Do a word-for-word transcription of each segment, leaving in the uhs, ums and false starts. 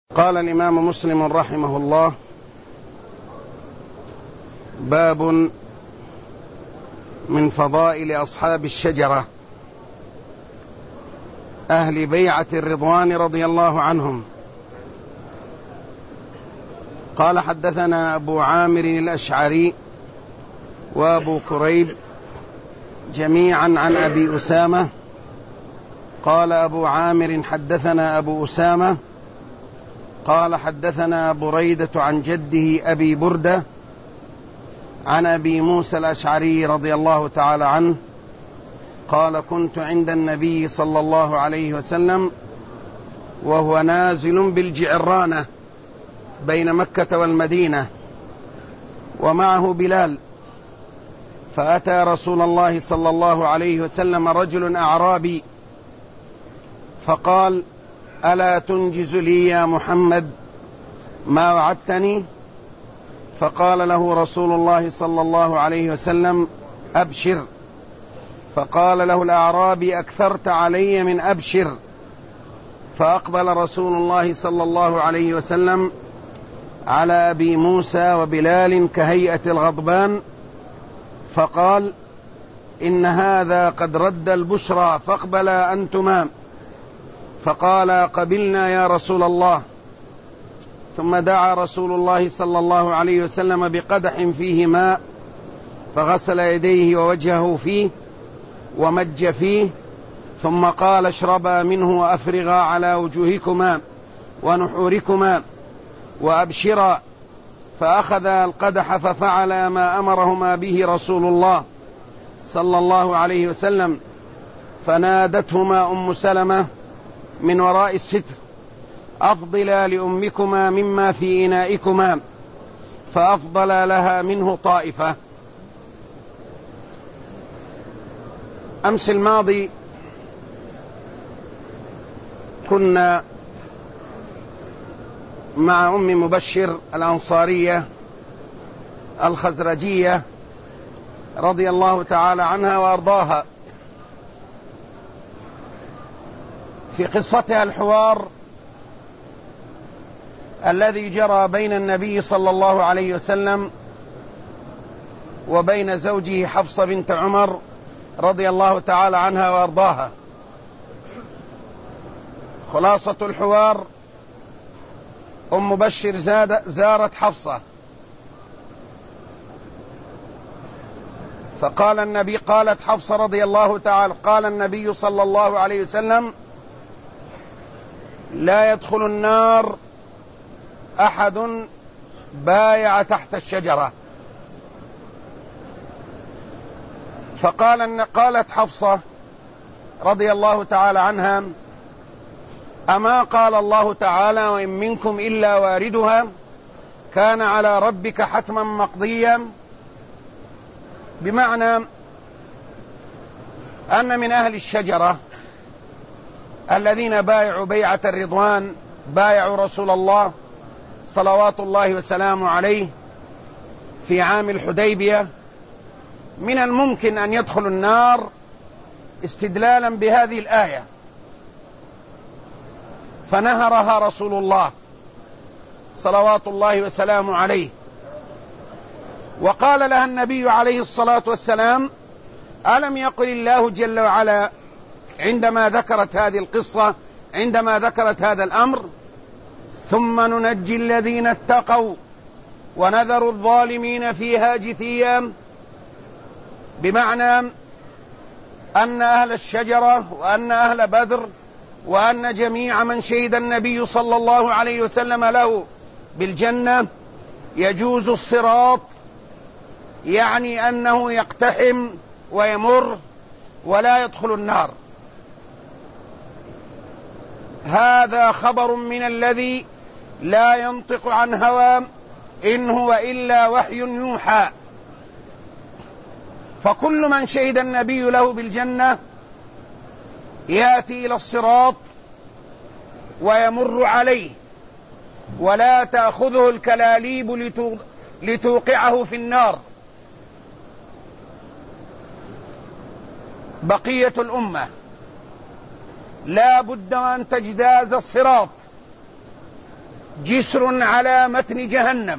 قال الإمام مسلم رحمه الله: باب من فضائل أصحاب الشجرة أهل بيعة الرضوان رضي الله عنهم. قال: حدثنا أبو عامر الأشعري وأبو كريب جميعا عن أبي أسامة. قال أبو عامر: حدثنا أبو أسامة قال: حدثنا بريدة عن جده أبي بردة عن أبي موسى الأشعري رضي الله تعالى عنه قال: كنت عند النبي صلى الله عليه وسلم وهو نازل بالجعرانة بين مكة والمدينة ومعه بلال، فأتى رسول الله صلى الله عليه وسلم رجل أعرابي فقال: ألا تنجز لي يا محمد ما وعدتني؟ فقال له رسول الله صلى الله عليه وسلم: أبشر. فقال له الأعرابي: أكثرت علي من أبشر. فأقبل رسول الله صلى الله عليه وسلم على أبي موسى وبلال كهيئة الغضبان فقال: إن هذا قد رد البشرى فاقبلا أنتما. فقال: قبلنا يا رسول الله. ثم دعا رسول الله صلى الله عليه وسلم بقدح فيه ماء فغسل يديه ووجهه فيه ومج فيه، ثم قال: اشربا منه وأفرغا على وجوهكما ونحوركما وأبشرا. فأخذ القدح ففعل ما أمرهما به رسول الله صلى الله عليه وسلم، فنادتهما أم سلمة من وراء الستر: أفضلا لأمكما مما في إنائكما، فأفضل لها منه طائفة. أمس الماضي كنا مع أم مبشر الأنصارية الخزرجية رضي الله تعالى عنها وأرضاها في قصتها الحوار الذي جرى بين النبي صلى الله عليه وسلم وبين زوجه حفصة بنت عمر رضي الله تعالى عنها وأرضاها. خلاصة الحوار: أم مبشر زارت حفصة فقال النبي قالت حفصة رضي الله تعالى قال النبي صلى الله عليه وسلم: لا يدخل النار أحد بايع تحت الشجرة. فقال أن قالت حفصة رضي الله تعالى عنها: أما قال الله تعالى: وإن منكم إلا واردها كان على ربك حتما مقضيا؟ بمعنى أن من أهل الشجرة الذين بايعوا بيعة الرضوان بايعوا رسول الله صلوات الله وسلامه عليه في عام الحديبية، من الممكن أن يدخلوا النار استدلالا بهذه الآية، فنهرها رسول الله صلوات الله وسلامه عليه. وقال لها النبي عليه الصلاة والسلام: ألم يقل الله جل وعلا عندما ذكرت هذه القصة عندما ذكرت هذا الأمر: ثم ننجي الذين اتقوا ونذر الظالمين فيها جثيا؟ بمعنى أن أهل الشجرة وأن أهل بدر وأن جميع من شهد النبي صلى الله عليه وسلم له بالجنة يجوز الصراط، يعني أنه يقتحم ويمر ولا يدخل النار. هذا خبر من الذي لا ينطق عن هوى إن هو إلا وحي يوحى. فكل من شهد النبي له بالجنة يأتي إلى الصراط ويمر عليه ولا تأخذه الكلاليب لتوقعه في النار. بقية الأمة لا بد أن تجتاز الصراط جسر على متن جهنم،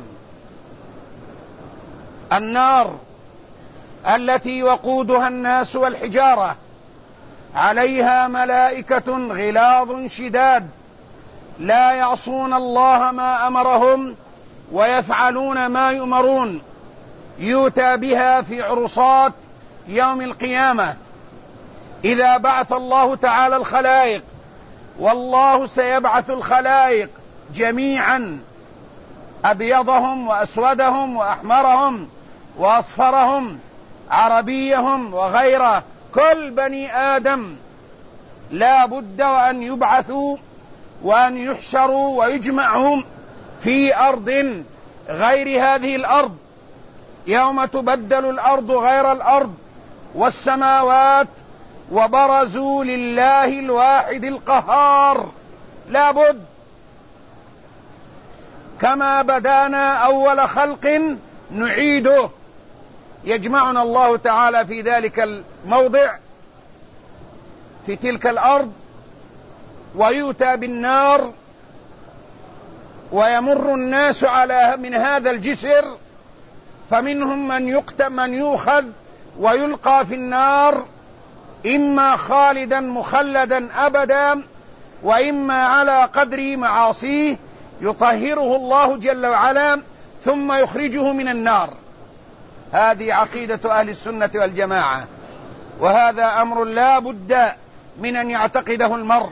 النار التي وقودها الناس والحجارة، عليها ملائكة غلاظ شداد لا يعصون الله ما أمرهم ويفعلون ما يؤمرون، يؤتى بها في عرصات يوم القيامة إذا بعث الله تعالى الخلائق، والله سيبعث الخلائق جميعا، أبيضهم وأسودهم وأحمرهم وأصفرهم، عربيهم وغيره، كل بني آدم لا بد وأن يبعثوا وأن يحشروا ويجمعوا في أرض غير هذه الأرض، يوم تبدل الأرض غير الأرض والسماوات، وبرزوا لله الواحد القهار. لا بد كما بدانا أول خلق نعيده. يجمعنا الله تعالى في ذلك الموضع في تلك الأرض، ويؤتى بالنار، ويمر الناس على من هذا الجسر، فمنهم من يقتل من يؤخذ ويلقى في النار، إما خالدا مخلدا أبدا، وإما على قدر معاصيه يطهره الله جل وعلا ثم يخرجه من النار. هذه عقيدة أهل السنة والجماعة، وهذا أمر لا بد من أن يعتقده المرء.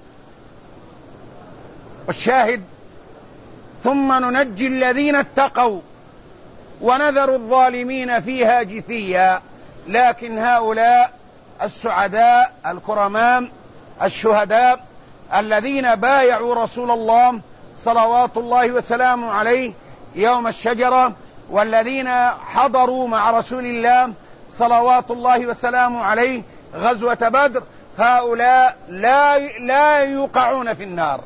والشاهد: ثم ننجي الذين اتقوا ونذر الظالمين فيها جثيا. لكن هؤلاء السعداء الكرماء الشهداء الذين بايعوا رسول الله صلوات الله وسلامه عليه يوم الشجرة، والذين حضروا مع رسول الله صلوات الله وسلامه عليه غزوة بدر، هؤلاء لا لا يوقعون في النار.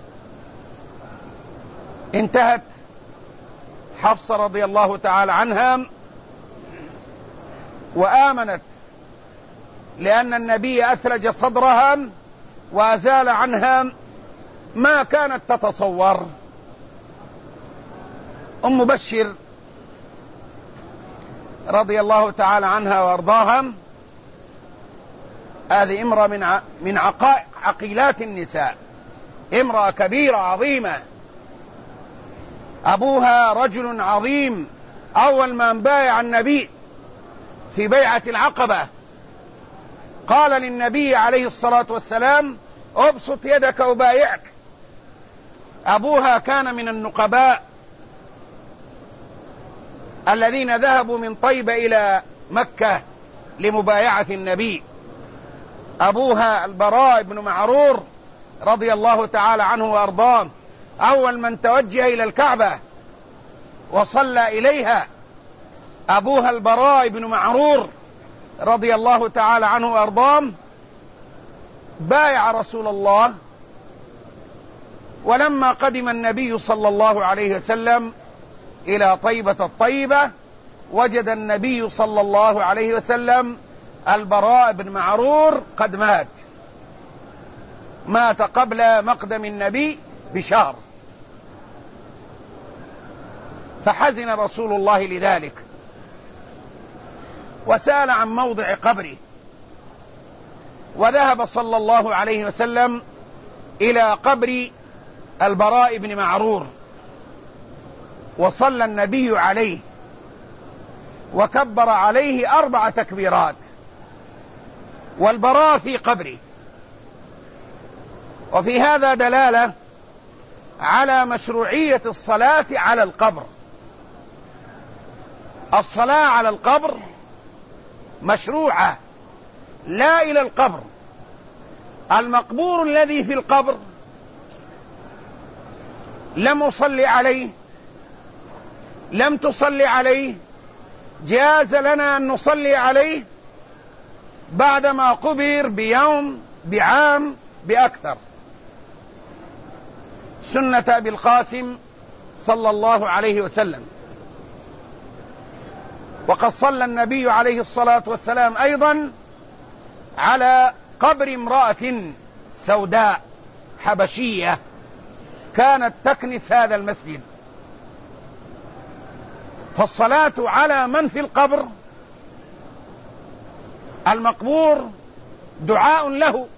انتهت حفصة رضي الله تعالى عنها وآمنت، لأن النبي أثلج صدرها وأزال عنها ما كانت تتصور. أم بشر رضي الله تعالى عنها وأرضاها، هذه امرأة من من عقيلات النساء، امرأة كبيرة عظيمة، أبوها رجل عظيم، أول من بايع النبي في بيعة العقبة قال للنبي عليه الصلاة والسلام: ابسط يدك وبايعك. أبوها كان من النقباء الذين ذهبوا من طيبة إلى مكة لمبايعة النبي. أبوها البراء بن معرور رضي الله تعالى عنه وأرضاه، أول من توجه إلى الكعبة وصلى إليها أبوها البراء بن معرور رضي الله تعالى عنه وأرضاه، بايع رسول الله. ولما قدم النبي صلى الله عليه وسلم إلى طيبة الطيبة، وجد النبي صلى الله عليه وسلم البراء بن معرور قد مات، مات قبل مقدم النبي بشهر، فحزن رسول الله لذلك وسأل عن موضع قبره، وذهب صلى الله عليه وسلم إلى قبر البراء بن معرور، وصلى النبي عليه وكبر عليه أربع تكبيرات، والبراء في قبره. وفي هذا دلالة على مشروعية الصلاة على القبر. الصلاة على القبر مشروعة، لا إلى القبر. المقبور الذي في القبر لم أصلي عليه، لم تصلي عليه، جاز لنا أن نصلي عليه بعدما قبر بيوم بعام بأكثر. سنة أبي القاسم صلى الله عليه وسلم. وقد صلى النبي عليه الصلاة والسلام أيضا على قبر امرأة سوداء حبشية كانت تكنس هذا المسجد. فالصلاة على من في القبر المقبور دعاء له،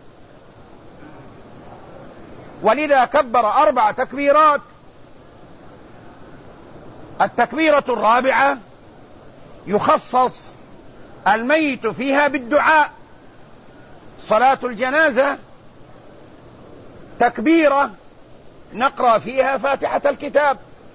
ولذا كبر أربع تكبيرات. التكبيرة الرابعة يخصص الميت فيها بالدعاء. صلاة الجنازة تكبيرة نقرأ فيها فاتحة الكتاب.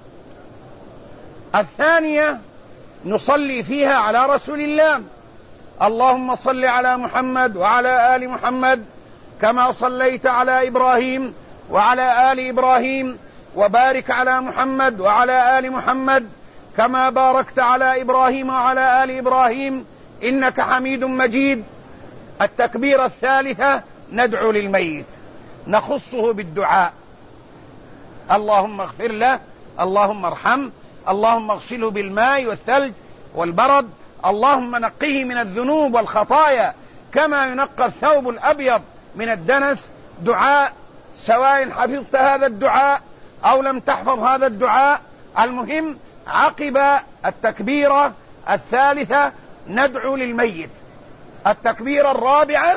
الثانية نصلي فيها على رسول الله، اللهم صل على محمد وعلى آل محمد كما صليت على إبراهيم وعلى آل إبراهيم، وبارك على محمد وعلى آل محمد كما باركت على إبراهيم وعلى آل إبراهيم إنك حميد مجيد. التكبيرة الثالثة ندعو للميت، نخصه بالدعاء، اللهم اغفر له، اللهم ارحمه، اللهم اغسله بالماء والثلج والبرد، اللهم نقه من الذنوب والخطايا كما ينقى الثوب الأبيض من الدنس. دعاء سواء حفظت هذا الدعاء أو لم تحفظ هذا الدعاء، المهم عقب التكبيرة الثالثة ندعو للميت. التكبيرة الرابعة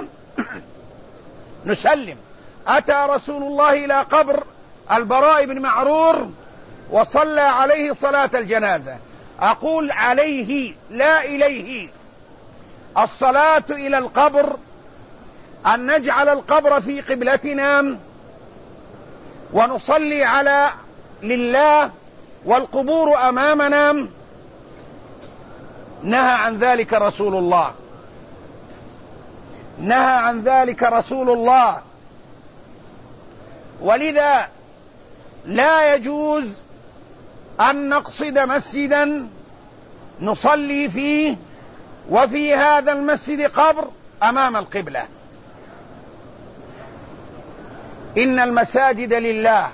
نسلم. أتى رسول الله إلى قبر البراء بن معرور وصلى عليه صلاة الجنازة. أقول عليه لا إليه. الصلاة إلى القبر أن نجعل القبر في قبلتنا ونصلي على لله والقبور أمامنا، نهى عن ذلك رسول الله، نهى عن ذلك رسول الله. ولذا لا يجوز أن نقصد مسجدا نصلي فيه وفي هذا المسجد قبر أمام القبلة. إن المساجد لله،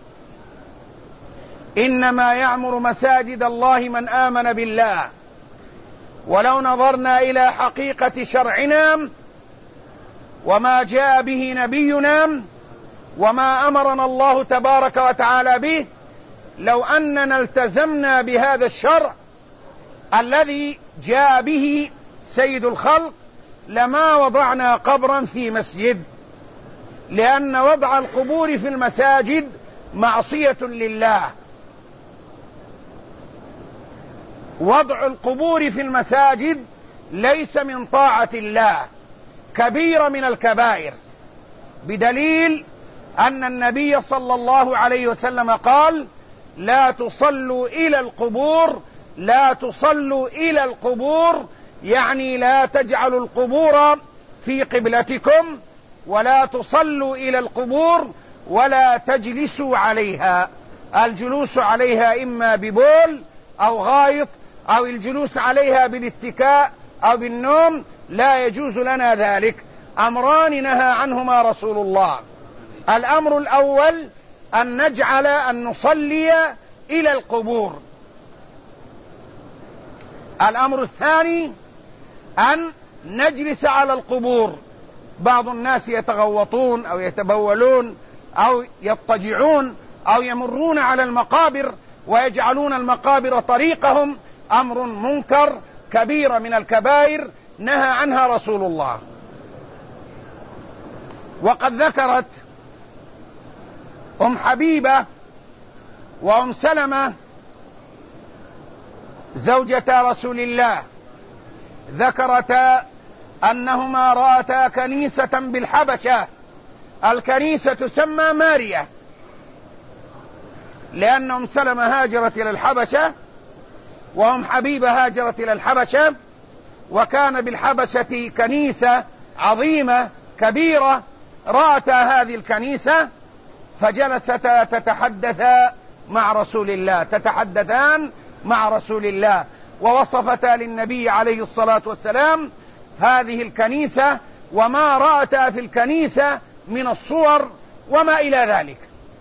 إنما يعمر مساجد الله من آمن بالله. ولو نظرنا إلى حقيقة شرعنا وما جاء به نبينا وما أمرنا الله تبارك وتعالى به، لو أننا التزمنا بهذا الشرع الذي جاء به سيد الخلق لما وضعنا قبرا في مسجد، لأن وضع القبور في المساجد معصية لله. وضع القبور في المساجد ليس من طاعة الله، كبيرة من الكبائر، بدليل أن النبي صلى الله عليه وسلم قال: لا تصلوا إلى القبور، لا تصلوا إلى القبور، يعني لا تجعلوا القبور في قبلتكم، ولا تصلوا إلى القبور، ولا تجلسوا عليها. الجلوس عليها إما ببول أو غائط أو الجلوس عليها بالاتكاء أو بالنوم، لا يجوز لنا ذلك. أمران نهى عنهما رسول الله. الأمر الأول أن نجعل أن نصلي إلى القبور. الأمر الثاني أن نجلس على القبور. بعض الناس يتغوطون أو يتبولون أو يضطجعون أو يمرون على المقابر ويجعلون المقابر طريقهم، أمر منكر، كبيرة من الكبائر نهى عنها رسول الله. وقد ذكرت أم حبيبة وأم سلمة زوجتا رسول الله ذكرتا أنهما رأتا كنيسة بالحبشة. الكنيسة تسمى ماريا، لأن أم سلمة هاجرت إلى الحبشة وأم حبيبة هاجرت إلى الحبشة، وكان بالحبشة كنيسة عظيمة كبيرة. رأتا هذه الكنيسة فجلستا تتحدثا مع رسول الله، تتحدثان مع رسول الله، ووصفتا للنبي عليه الصلاة والسلام هذه الكنيسة وما رأتا في الكنيسة من الصور وما إلى ذلك.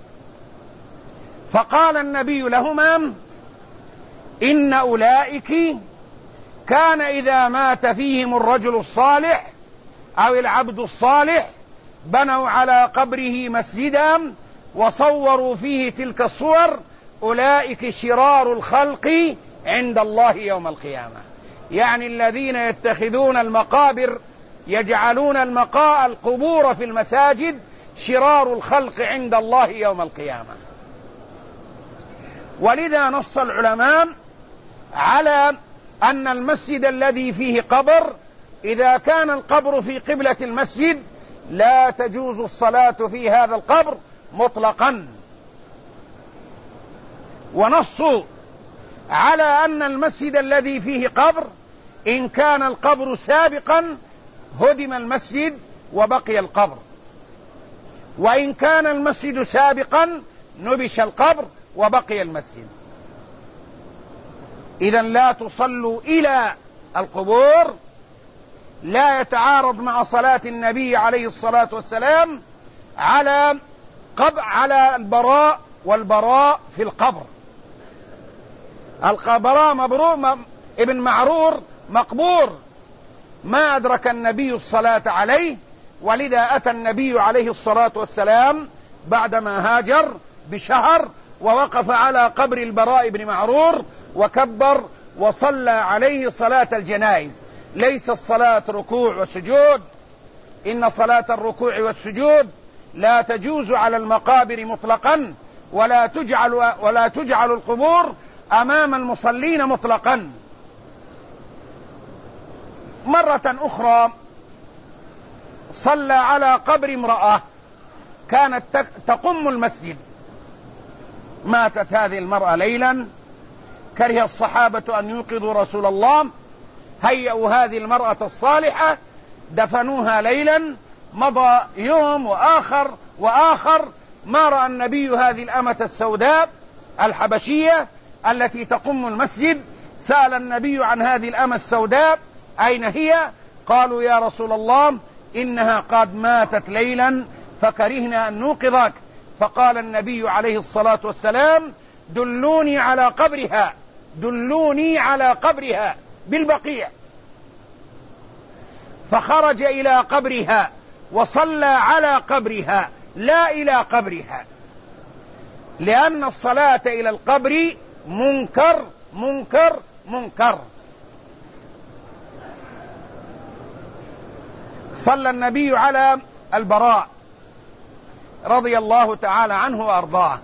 فقال النبي لهما: إن أولئك كان إذا مات فيهم الرجل الصالح أو العبد الصالح بنوا على قبره مسجدا وصوروا فيه تلك الصور أولئك شرار الخلق عند الله يوم القيامة. يعني الذين يتخذون المقابر، يجعلون المقا القبور في المساجد، شرار الخلق عند الله يوم القيامة. ولذا نص العلماء على أن المسجد الذي فيه قبر إذا كان القبر في قبلة المسجد لا تجوز الصلاة في هذا القبر مطلقا. ونصوا على أن المسجد الذي فيه قبر إن كان القبر سابقا هدم المسجد وبقي القبر، وإن كان المسجد سابقا نبش القبر وبقي المسجد. إذن لا تصلوا إلى القبور، لا يتعارض مع صلاة النبي عليه الصلاة والسلام على قبر على البراء والبراء في القبر. البراء مبرور ابن معرور مقبور، ما أدرك النبي الصلاة عليه، ولذا أتى النبي عليه الصلاة والسلام بعدما هاجر بشهر ووقف على قبر البراء بن معرور وكبر وصلى عليه صلاة الجنائز. ليس الصلاة ركوع وسجود، إن صلاة الركوع والسجود لا تجوز على المقابر مطلقا، ولا تجعل ولا تجعل القبور أمام المصلين مطلقا. مرة أخرى صلى على قبر امرأة كانت تقم المسجد، ماتت هذه المرأة ليلا، كره الصحابة أن يوقظوا رسول الله، هيئوا هذه المرأة الصالحة دفنوها ليلا. مضى يوم وآخر وآخر ما رأى النبي هذه الأمة السوداء الحبشية التي تقم المسجد. سأل النبي عن هذه الأمة السوداء أين هي؟ قالوا يا رسول الله إنها قد ماتت ليلا فكرهنا أن نوقظك. فقال النبي عليه الصلاة والسلام دلوني على قبرها، دلوني على قبرها بالبقيع. فخرج إلى قبرها وصلى على قبرها لا إلى قبرها، لأن الصلاة إلى القبر منكر منكر منكر. صلى النبي على البراء رضي الله تعالى عنه وأرضاه.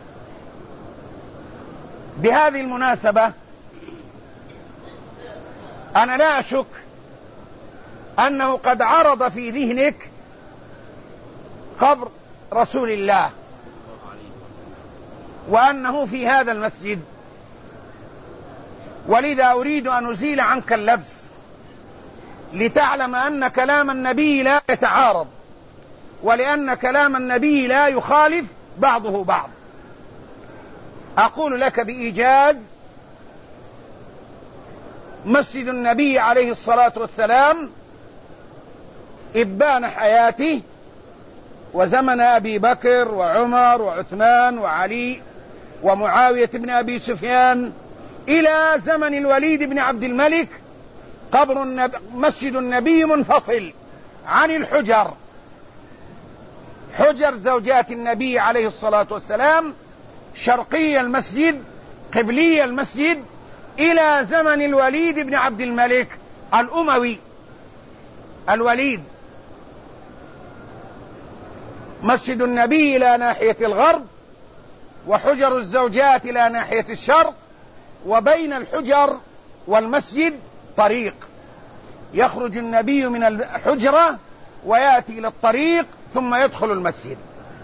بهذه المناسبة أنا لا أشك أنه قد عرض في ذهنك قبر رسول الله وأنه في هذا المسجد، ولذا أريد أن أزيل عنك اللبس لتعلم أن كلام النبي لا يتعارض، ولأن كلام النبي لا يخالف بعضه بعض. أقول لك بإيجاز مسجد النبي عليه الصلاة والسلام إبان حياته وزمن أبي بكر وعمر وعثمان وعلي ومعاوية بن أبي سفيان إلى زمن الوليد بن عبد الملك قبر النبي مسجد النبي منفصل عن الحجر، حجر زوجات النبي عليه الصلاة والسلام شرقي المسجد قبلي المسجد إلى زمن الوليد بن عبد الملك الأموي. الوليد مسجد النبي إلى ناحية الغرب وحجر الزوجات إلى ناحية الشرق، وبين الحجر والمسجد طريق يخرج النبي من الحجرة ويأتي إلى الطريق ثم يدخل المسجد.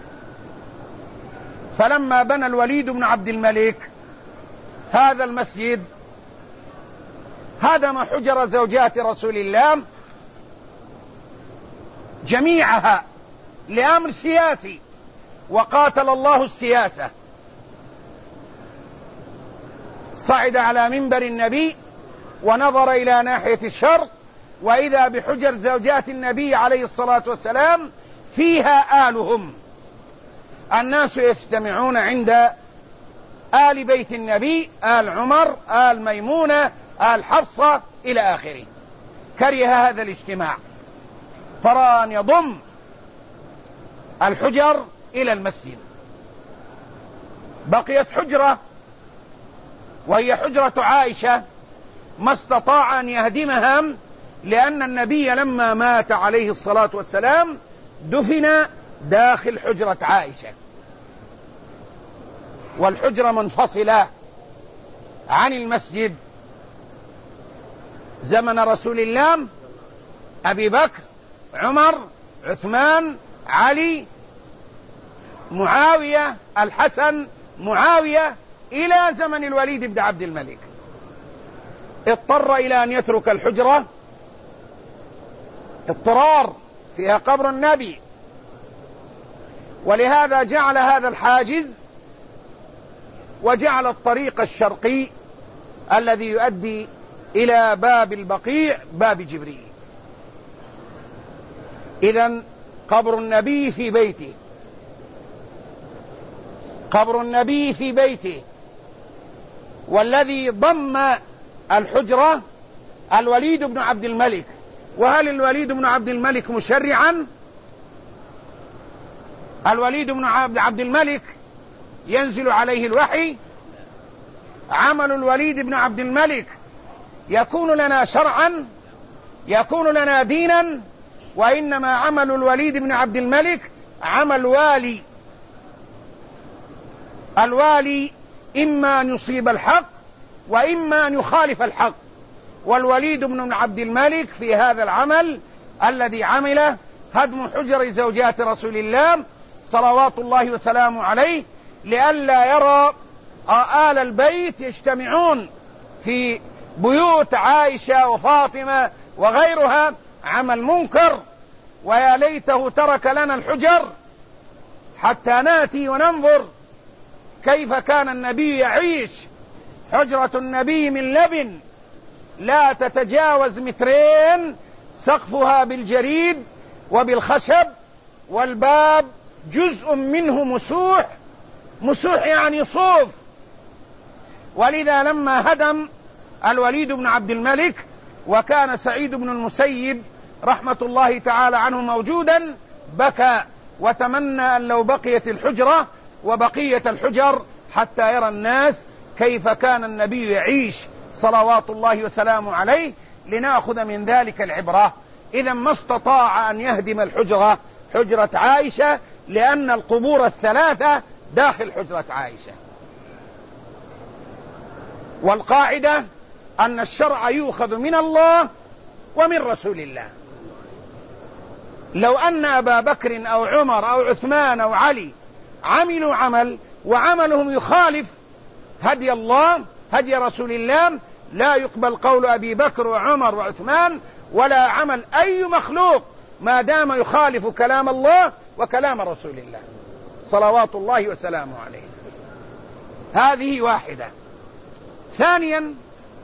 فلما بنى الوليد بن عبد الملك هذا المسجد هدم حجر زوجات رسول الله جميعها لأمر سياسي، وقاتل الله السياسة. صعد على منبر النبي ونظر إلى ناحية الشرق وإذا بحجر زوجات النبي عليه الصلاة والسلام فيها آلهم، الناس يجتمعون عند آل بيت النبي، آل عمر، آل ميمونة، آل حفصة إلى آخره. كره هذا الاجتماع فرأى أن يضم الحجر إلى المسجد بقيت حجرة وهي حجرة عائشة ما استطاع أن يهدمها، لأن النبي لما مات عليه الصلاة والسلام دفن داخل حجرة عائشة، والحجرة منفصلة عن المسجد. زمن رسول الله أبي بكر، عمر، عثمان، علي، معاوية، الحسن، معاوية، إلى زمن الوليد بن عبد الملك. اضطر إلى أن يترك الحجرة، اضطرار فيها قبر النبي، ولهذا جعل هذا الحاجز وجعل الطريق الشرقي الذي يؤدي إلى باب البقيع باب جبريل. إذن قبر النبي في بيته، قبر النبي في بيته، والذي ضم الحجرة الوليد بن عبد الملك. وهل الوليد بن عبد الملك مشرعا؟ الوليد بن عبد الملك ينزل عليه الوحي. عمل الوليد بن عبد الملك يكون لنا شرعا، يكون لنا دينا، وإنما عمل الوليد بن عبد الملك عمل والي. الوالي إما أن يصيب الحق وإما أن يخالف الحق، والوليد بن عبد الملك في هذا العمل الذي عمله هدم حجر زوجات رسول الله صلوات الله وسلامه عليه، لئلا يرى آل البيت يجتمعون في بيوت عائشة وفاطمة وغيرها، عمل منكر. ويا ليته ترك لنا الحجر حتى ناتي وننظر كيف كان النبي يعيش. حجرة النبي من لبن لا تتجاوز مترين، سقفها بالجريد وبالخشب، والباب جزء منه مسوح، مسوح يعني صوف. ولذا لما هدم الوليد بن عبد الملك وكان سعيد بن المسيب رحمة الله تعالى عنه موجودا، بكى وتمنى أن لو بقيت الحجرة وبقية الحجر حتى يرى الناس كيف كان النبي يعيش صلوات الله وسلامه عليه، لنأخذ من ذلك العبرة. إذا ما استطاع أن يهدم الحجرة، حجرة عائشة، لأن القبور الثلاثة داخل حجرة عائشة. والقاعدة أن الشرع يؤخذ من الله ومن رسول الله. لو أن أبا بكر أو عمر أو عثمان أو علي عملوا عمل وعملهم يخالف هدي الله هدي رسول الله، لا يقبل قول أبي بكر وعمر وعثمان ولا عمل أي مخلوق ما دام يخالف كلام الله وكلام رسول الله صلوات الله وسلامه عليه. هذه واحدة. ثانيا،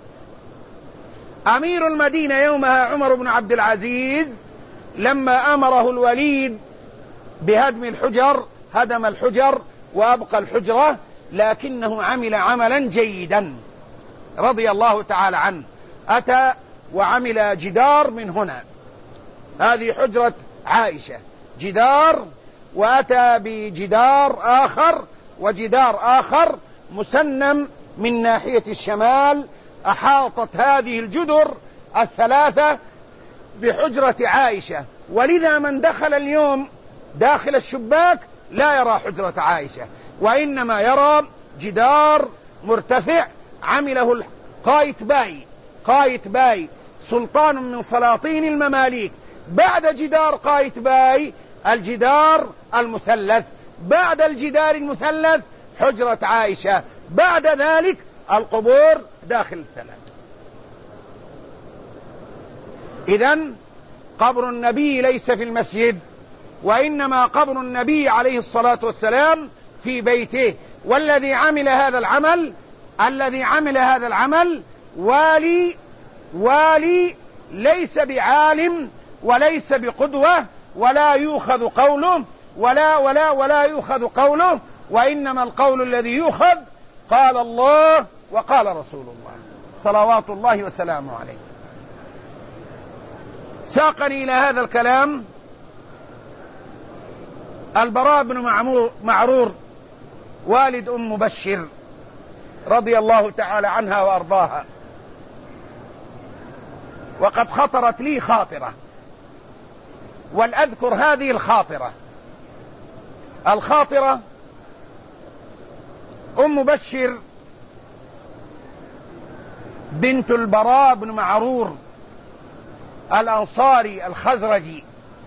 أمير المدينة يومها عمر بن عبد العزيز لما أمره الوليد بهدم الحجر هدم الحجر وأبقى الحجرة، لكنه عمل عملا جيدا رضي الله تعالى عنه. أتى وعمل جدار من هنا، هذه حجرة عائشة، جدار، وأتى بجدار آخر وجدار آخر مسنم من ناحية الشمال، أحاطت هذه الجدر الثلاثة بحجرة عائشة. ولذا من دخل اليوم داخل الشباك لا يرى حجرة عائشة، وإنما يرى جدار مرتفع عمله قايتباي. قايتباي سلطان من سلاطين المماليك. بعد جدار قايتباي الجدار المثلث، بعد الجدار المثلث حجرة عائشة، بعد ذلك القبور داخل الثلاث. إذن قبر النبي ليس في المسجد، وإنما قبر النبي عليه الصلاة والسلام في بيته. والذي عمل هذا العمل الذي عمل هذا العمل والي والي ليس بعالم وليس بقدوة، ولا يؤخذ قوله ولا ولا ولا يؤخذ قوله، وإنما القول الذي يؤخذ قال الله وقال رسول الله صلوات الله وسلامه عليه. ساقني إلى هذا الكلام البراء بن معرور والد أم مبشر رضي الله تعالى عنها وأرضاها. وقد خطرت لي خاطرة، ولأذكر هذه الخاطرة. الخاطرة: أم مبشر بنت البراء بن معرور الأنصاري الخزرجي،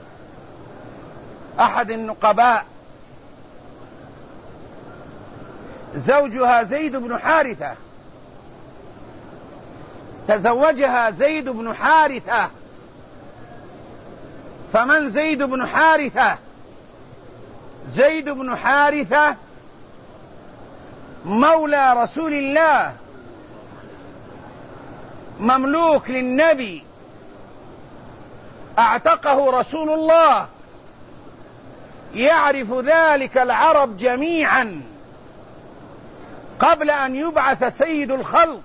أحد النقباء، زوجها زيد بن حارثة، تزوجها زيد بن حارثة. فمن زيد بن حارثة؟ زيد بن حارثة مولى رسول الله، مملوك للنبي، اعتقه رسول الله، يعرف ذلك العرب جميعا قبل أن يبعث سيد الخلق.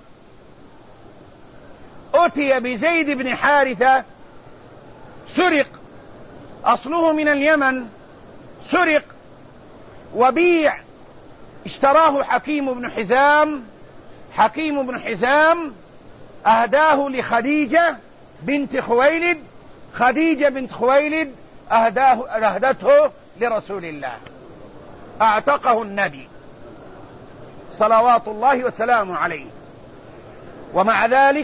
أتي بزيد بن حارثة، سرق، أصله من اليمن، سرق وبيع، اشتراه حكيم بن حزام. حكيم بن حزام أهداه لخديجة بنت خويلد، خديجة بنت خويلد أهداه أهدته لرسول الله، أعتقه النبي صلوات الله وسلامه عليه. ومع ذلك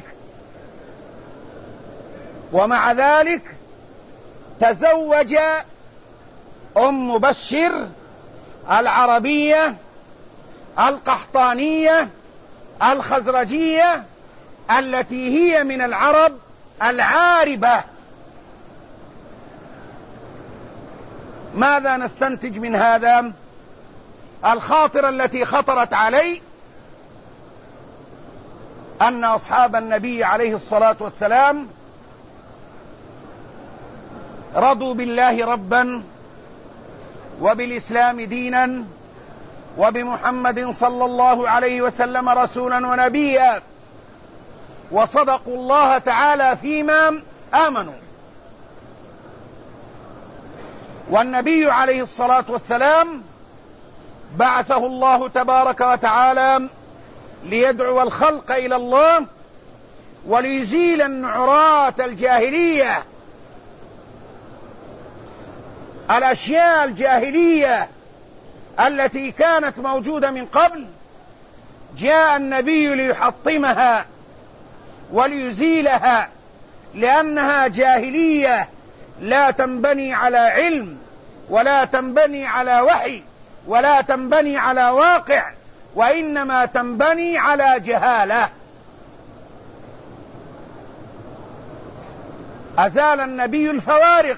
ومع ذلك تزوج أم مبشر العربية القحطانية الخزرجية التي هي من العرب العاربة. ماذا نستنتج من هذا؟ الخاطرة التي خطرت علي أن أصحاب النبي عليه الصلاة والسلام رضوا بالله ربا، وبالإسلام دينا، وبمحمد صلى الله عليه وسلم رسولا ونبيا، وصدقوا الله تعالى فيما آمنوا. والنبي عليه الصلاة والسلام بعثه الله تبارك وتعالى ليدعو الخلق إلى الله وليزيل النعرات الجاهلية، الأشياء الجاهلية التي كانت موجودة من قبل. جاء النبي ليحطمها وليزيلها، لأنها جاهلية لا تنبني على علم، ولا تنبني على وحي، ولا تنبني على واقع، وإنما تنبني على جهالة. أزال النبي الفوارق،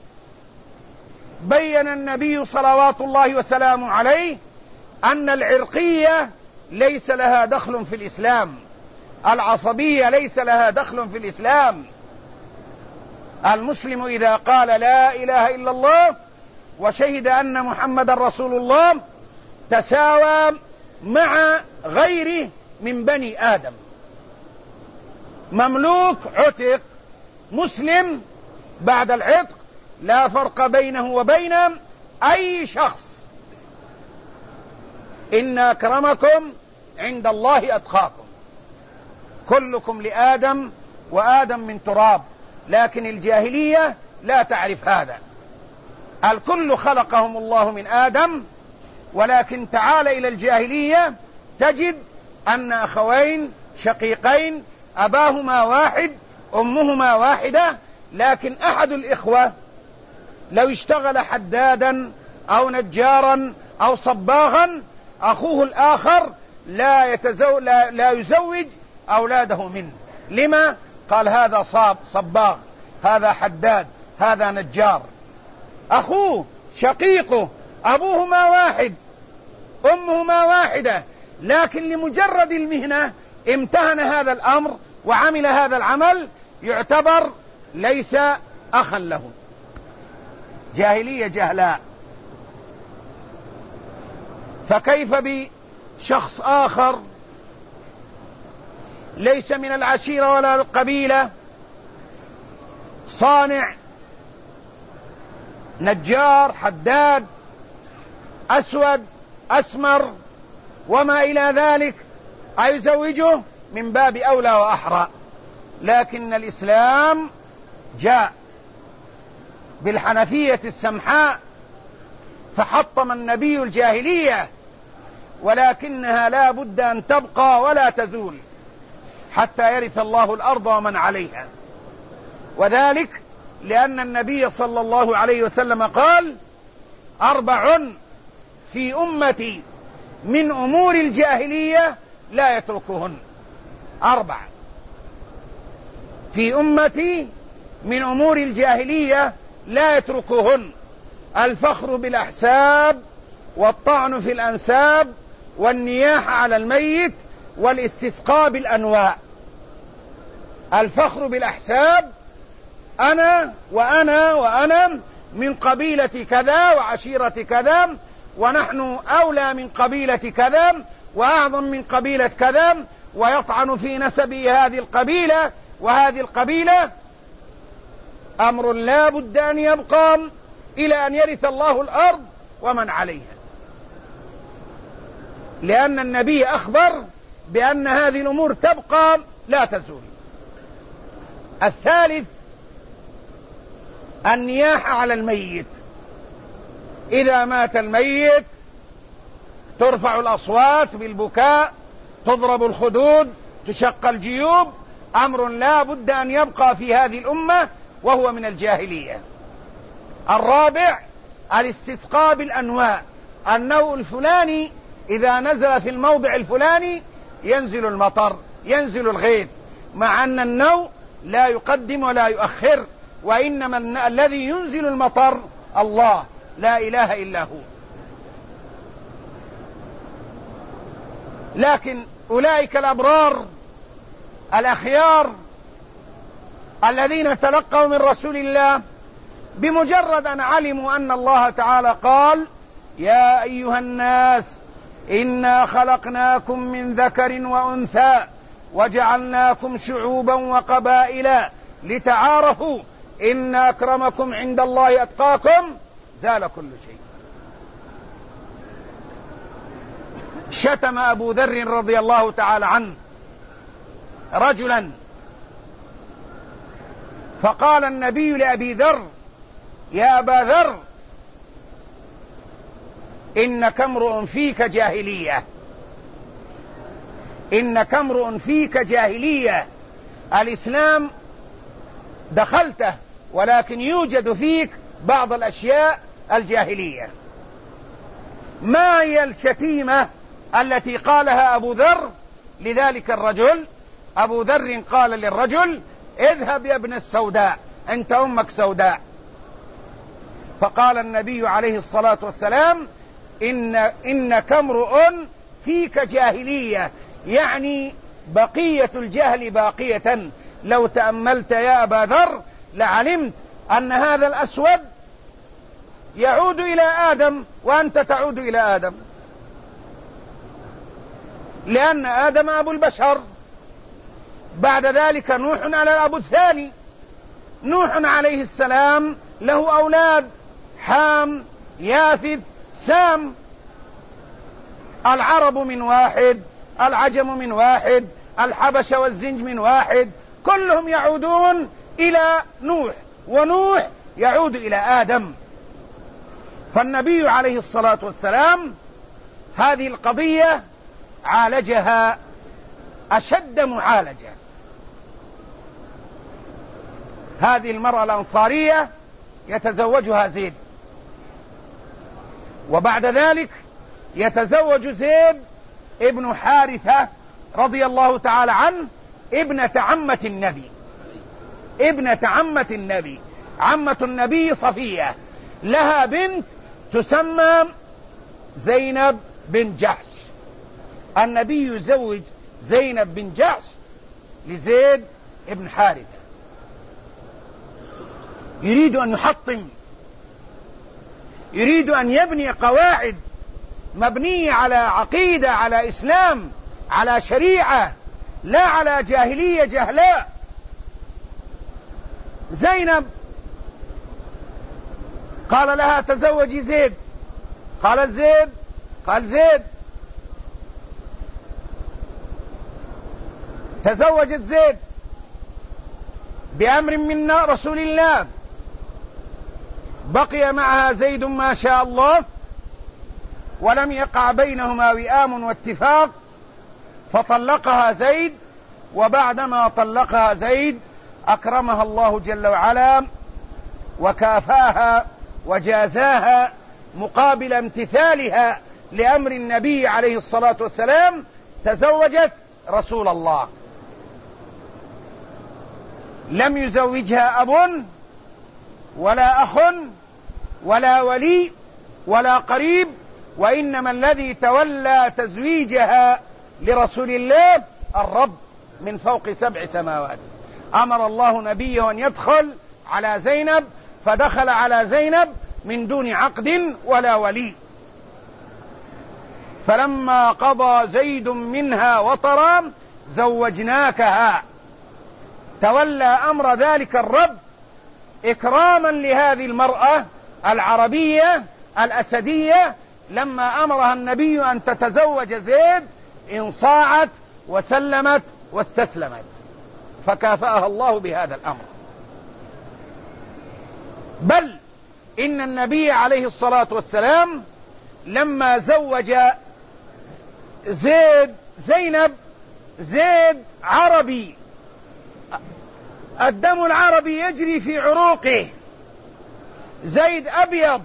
بين النبي صلوات الله وسلامه عليه أن العرقية ليس لها دخل في الإسلام، العصبية ليس لها دخل في الإسلام. المسلم إذا قال لا إله إلا الله وشهد أن محمد رسول الله تساوى مع غيره من بني آدم، مملوك عتق، مسلم بعد العتق، لا فرق بينه وبين أي شخص. إن أكرمكم عند الله أتقاكم، كلكم لآدم وآدم من تراب. لكن الجاهلية لا تعرف هذا، الكل خلقهم الله من آدم، ولكن تعال إلى الجاهلية تجد أن أخوين شقيقين أباهما واحد أمهما واحدة، لكن أحد الإخوة لو اشتغل حدادا أو نجارا أو صباغا، أخوه الآخر لا, يتزو... لا... لا يزوج أولاده منه. لما؟ قال هذا صاب صباغ، هذا حداد، هذا نجار. أخوه شقيقه أبوهما واحد أمهما واحدة، لكن لمجرد المهنة امتهن هذا الأمر وعمل هذا العمل، يعتبر ليس أخا له. جاهلية جهلاء. فكيف بشخص آخر ليس من العشيرة ولا القبيلة، صانع، نجار، حداد، أسود، أسمر وما إلى ذلك أيزوجه من باب أولى وأحرى. لكن الإسلام جاء بالحنفية السمحاء فحطم النبي الجاهلية، ولكنها لا بد أن تبقى ولا تزول حتى يرث الله الأرض ومن عليها. وذلك لأن النبي صلى الله عليه وسلم قال: أربع في أمتي من أمور الجاهلية لا يتركهن. أربع في أمتي من أمور الجاهلية لا يتركهن: الفخر بالأحساب، والطعن في الأنساب، والنياح على الميت، والاستسقاء بالأنواع. الفخر بالأحساب: أنا وأنا وأنا من قبيلة كذا وعشيرة كذا، ونحن أولى من قبيلة كذا وأعظم من قبيلة كذا، ويطعن في نسب هذه القبيلة وهذه القبيلة. أمر لا بد أن يبقى إلى أن يرث الله الأرض ومن عليها، لأن النبي أخبر بأن هذه الأمور تبقى لا تزول. الثالث النياح على الميت: إذا مات الميت ترفع الأصوات بالبكاء، تضرب الخدود، تشق الجيوب. أمر لا بد أن يبقى في هذه الأمة وهو من الجاهلية. الرابع الاستسقاء بالأنواع: النوع الفلاني إذا نزل في الموضع الفلاني ينزل المطر، ينزل الغيث، مع أن النوع لا يقدم ولا يؤخر، وإنما الذي ينزل المطر الله، لا إله إلا هو. لكن أولئك الأبرار الأخيار الذين تلقوا من رسول الله بمجرد أن علموا أن الله تعالى قال: يا أيها الناس إنا خلقناكم من ذكر وأنثى وجعلناكم شعوبا وقبائل لتعارفوا إن أكرمكم عند الله أتقاكم، زال كل شيء. شتم أبو ذر رضي الله تعالى عنه رجلا، فقال النبي لأبي ذر: يا أبا ذر إنك امرؤ فيك جاهلية، إنك امرؤ فيك جاهلية. الإسلام دخلته ولكن يوجد فيك بعض الأشياء الجاهلية. ما هي الشتيمة التي قالها أبو ذر لذلك الرجل؟ أبو ذر قال للرجل: اذهب يا ابن السوداء، أنت أمك سوداء. فقال النبي عليه الصلاة والسلام: إن إنك امرؤ فيك جاهلية، يعني بقية الجهل باقية. لو تأملت يا أبا ذر لعلمت أن هذا الأسود يعود إلى آدم وأنت تعود إلى آدم، لأن آدم أبو البشر، بعد ذلك نوح على الأب الثاني. نوح عليه السلام له أولاد: حام، يافث، سام. العرب من واحد، العجم من واحد، الحبش والزنج من واحد، كلهم يعودون إلى نوح، ونوح يعود إلى آدم. فالنبي عليه الصلاة والسلام هذه القضية عالجها أشد معالجة. هذه المرأة الأنصارية يتزوجها زيد، وبعد ذلك يتزوج زيد ابن حارثة رضي الله تعالى عنه ابنة عمة النبي، ابنة عمة النبي، عمة النبي صفية، لها بنت تسمى زينب بن جحش. النبي يزوج زينب بن جحش لزيد ابن حارثة، يريد أن يحطم، يريد أن يبني قواعد مبنية على عقيدة، على إسلام، على شريعة، لا على جاهلية جهلاء. زينب قال لها: تزوجي زيد. قالت زيد: قال زيد. تزوجت زيد بأمر من رسول الله، بقي معها زيد ما شاء الله، ولم يقع بينهما وئام واتفاق، فطلقها زيد. وبعدما طلقها زيد أكرمها الله جل وعلا وكافاها وجازاها مقابل امتثالها لأمر النبي عليه الصلاة والسلام، تزوجت رسول الله. لم يزوجها أب ولا أخ ولا ولي ولا قريب، وإنما الذي تولى تزويجها لرسول الله الرب من فوق سبع سماوات. أمر الله نبيه أن يدخل على زينب، فدخل على زينب من دون عقد ولا ولي. فلما قضى زيد منها وطرا زوجناكها، تولى أمر ذلك الرب إكراما لهذه المرأة العربية الأسدية. لما أمرها النبي أن تتزوج زيد انصاعت وسلمت واستسلمت، فكافأها الله بهذا الأمر. بل إن النبي عليه الصلاة والسلام لما زوج زيد زينب، زيد عربي، الدم العربي يجري في عروقه، زيد أبيض،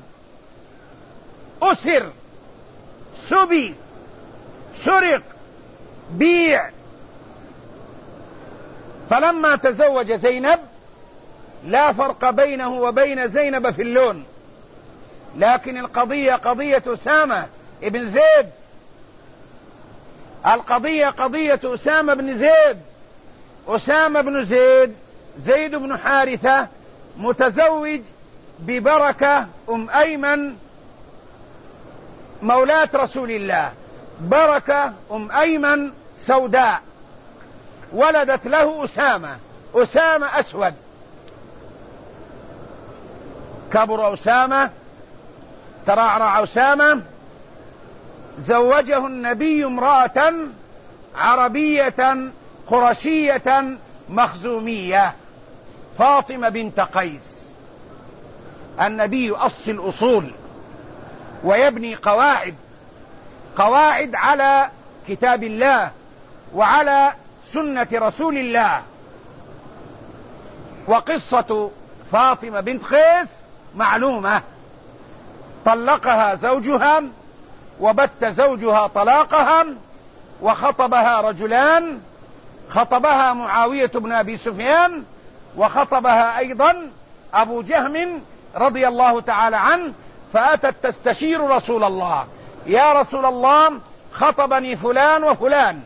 أسر، سبي، سرق، بيع. فلما تزوج زينب لا فرق بينه وبين زينب في اللون، لكن القضية قضية أسامة ابن زيد، القضية قضية أسامة بن زيد. أسامة بن زيد زيد بن حارثة متزوج ببركة أم أيمن مولاة رسول الله، بركة أم أيمن سوداء، ولدت له أسامة. أسامة أسود، كبر أسامة، ترعرع أسامة، زوجه النبي امرأة عربية قرشية مخزومية، فاطمة بنت قيس. النبي أصل الأصول ويبني قواعد، قواعد على كتاب الله وعلى سنة رسول الله. وقصة فاطمة بنت قيس معلومة، طلقها زوجها وبت زوجها طلاقها، وخطبها رجلان، خطبها معاوية بن أبي سفيان، وخطبها أيضا أبو جهم رضي الله تعالى عنه. فأتت تستشير رسول الله: يا رسول الله، خطبني فلان وفلان.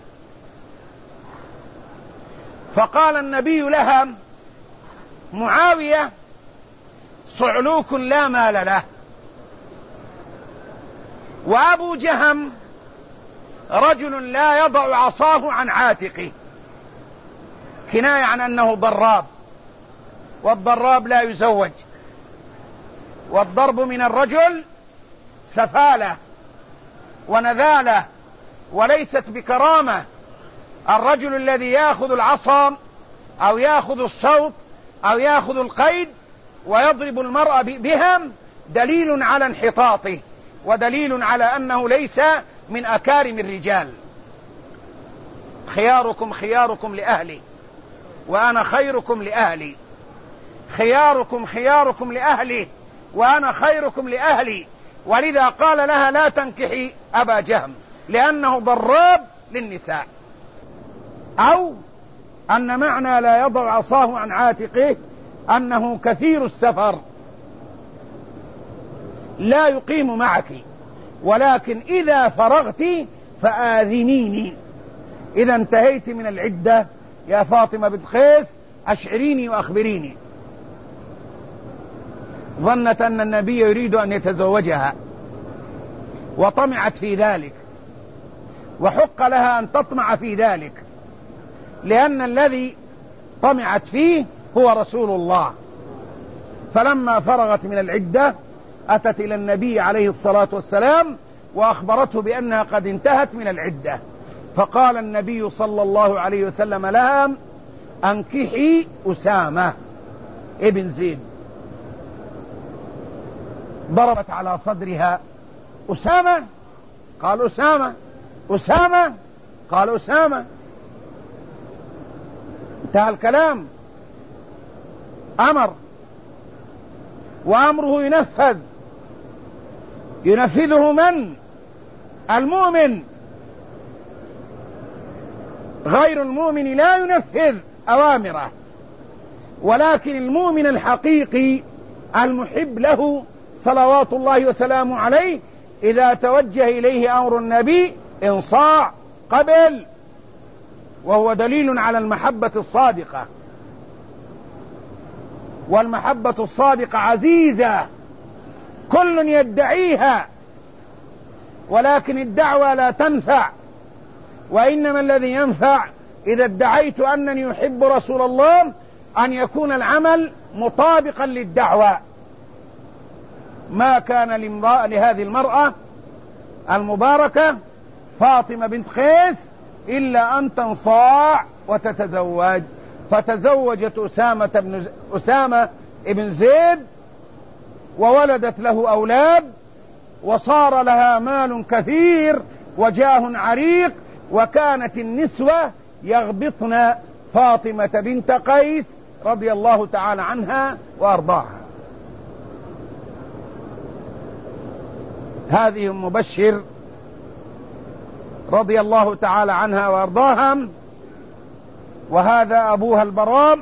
فقال النبي لها: معاوية صعلوك لا مال له، وأبو جهم رجل لا يضع عصاه عن عاتقه، كناية عن أنه ضراب، والضراب لا يزوج، والضرب من الرجل سفالة ونذالة وليست بكرامة. الرجل الذي يأخذ العصا أو يأخذ الصوت أو يأخذ القيد ويضرب المرأة بها دليل على انحطاطه، ودليل على أنه ليس من أكارم الرجال. خياركم خياركم لأهلي وأنا خيركم لأهلي، خياركم خياركم لأهلي وأنا خيركم لأهلي. ولذا قال لها: لا تنكحي أبا جهم لأنه ضراب للنساء. أو أن معنى لا يضع عصاه عن عاتقه أنه كثير السفر، لا يقيم معك، ولكن إذا فرغت فآذنيني، إذا انتهيت من العدة يا فاطمة بنت قيس أشعريني وأخبريني. ظنت أن النبي يريد أن يتزوجها وطمعت في ذلك، وحق لها أن تطمع في ذلك، لأن الذي طمعت فيه هو رسول الله. فلما فرغت من العدة أتت إلى النبي عليه الصلاة والسلام وأخبرته بأنها قد انتهت من العدة، فقال النبي صلى الله عليه وسلم لها: أنكحي أسامة ابن زيد. ضربت على صدرها: أسامة؟ قال أسامة. أسامة؟ قال أسامة. انتهى الكلام. أمر، وأمره ينفذ. ينفذه من؟ المؤمن. غير المؤمن لا ينفذ أوامره، ولكن المؤمن الحقيقي المحب له صلوات الله وسلامه عليه إذا توجه إليه أمر النبي انصاع قبل، وهو دليل على المحبة الصادقة. والمحبة الصادقة عزيزة، كل يدعيها، ولكن الدعوة لا تنفع، وإنما الذي ينفع إذا ادعيت أنني أحب رسول الله أن يكون العمل مطابقا للدعوة. ما كان لهذه المرأة المباركة فاطمة بنت قيس إلا أن تنصاع وتتزوج، فتزوجت أسامة بن أسامة بن زيد، وولدت له أولاد، وصار لها مال كثير وجاه عريق، وكانت النسوة يغبطن فاطمة بنت قيس رضي الله تعالى عنها وأرضاها. هذه أم مبشر رضي الله تعالى عنها وأرضاها، وهذا أبوها البراء.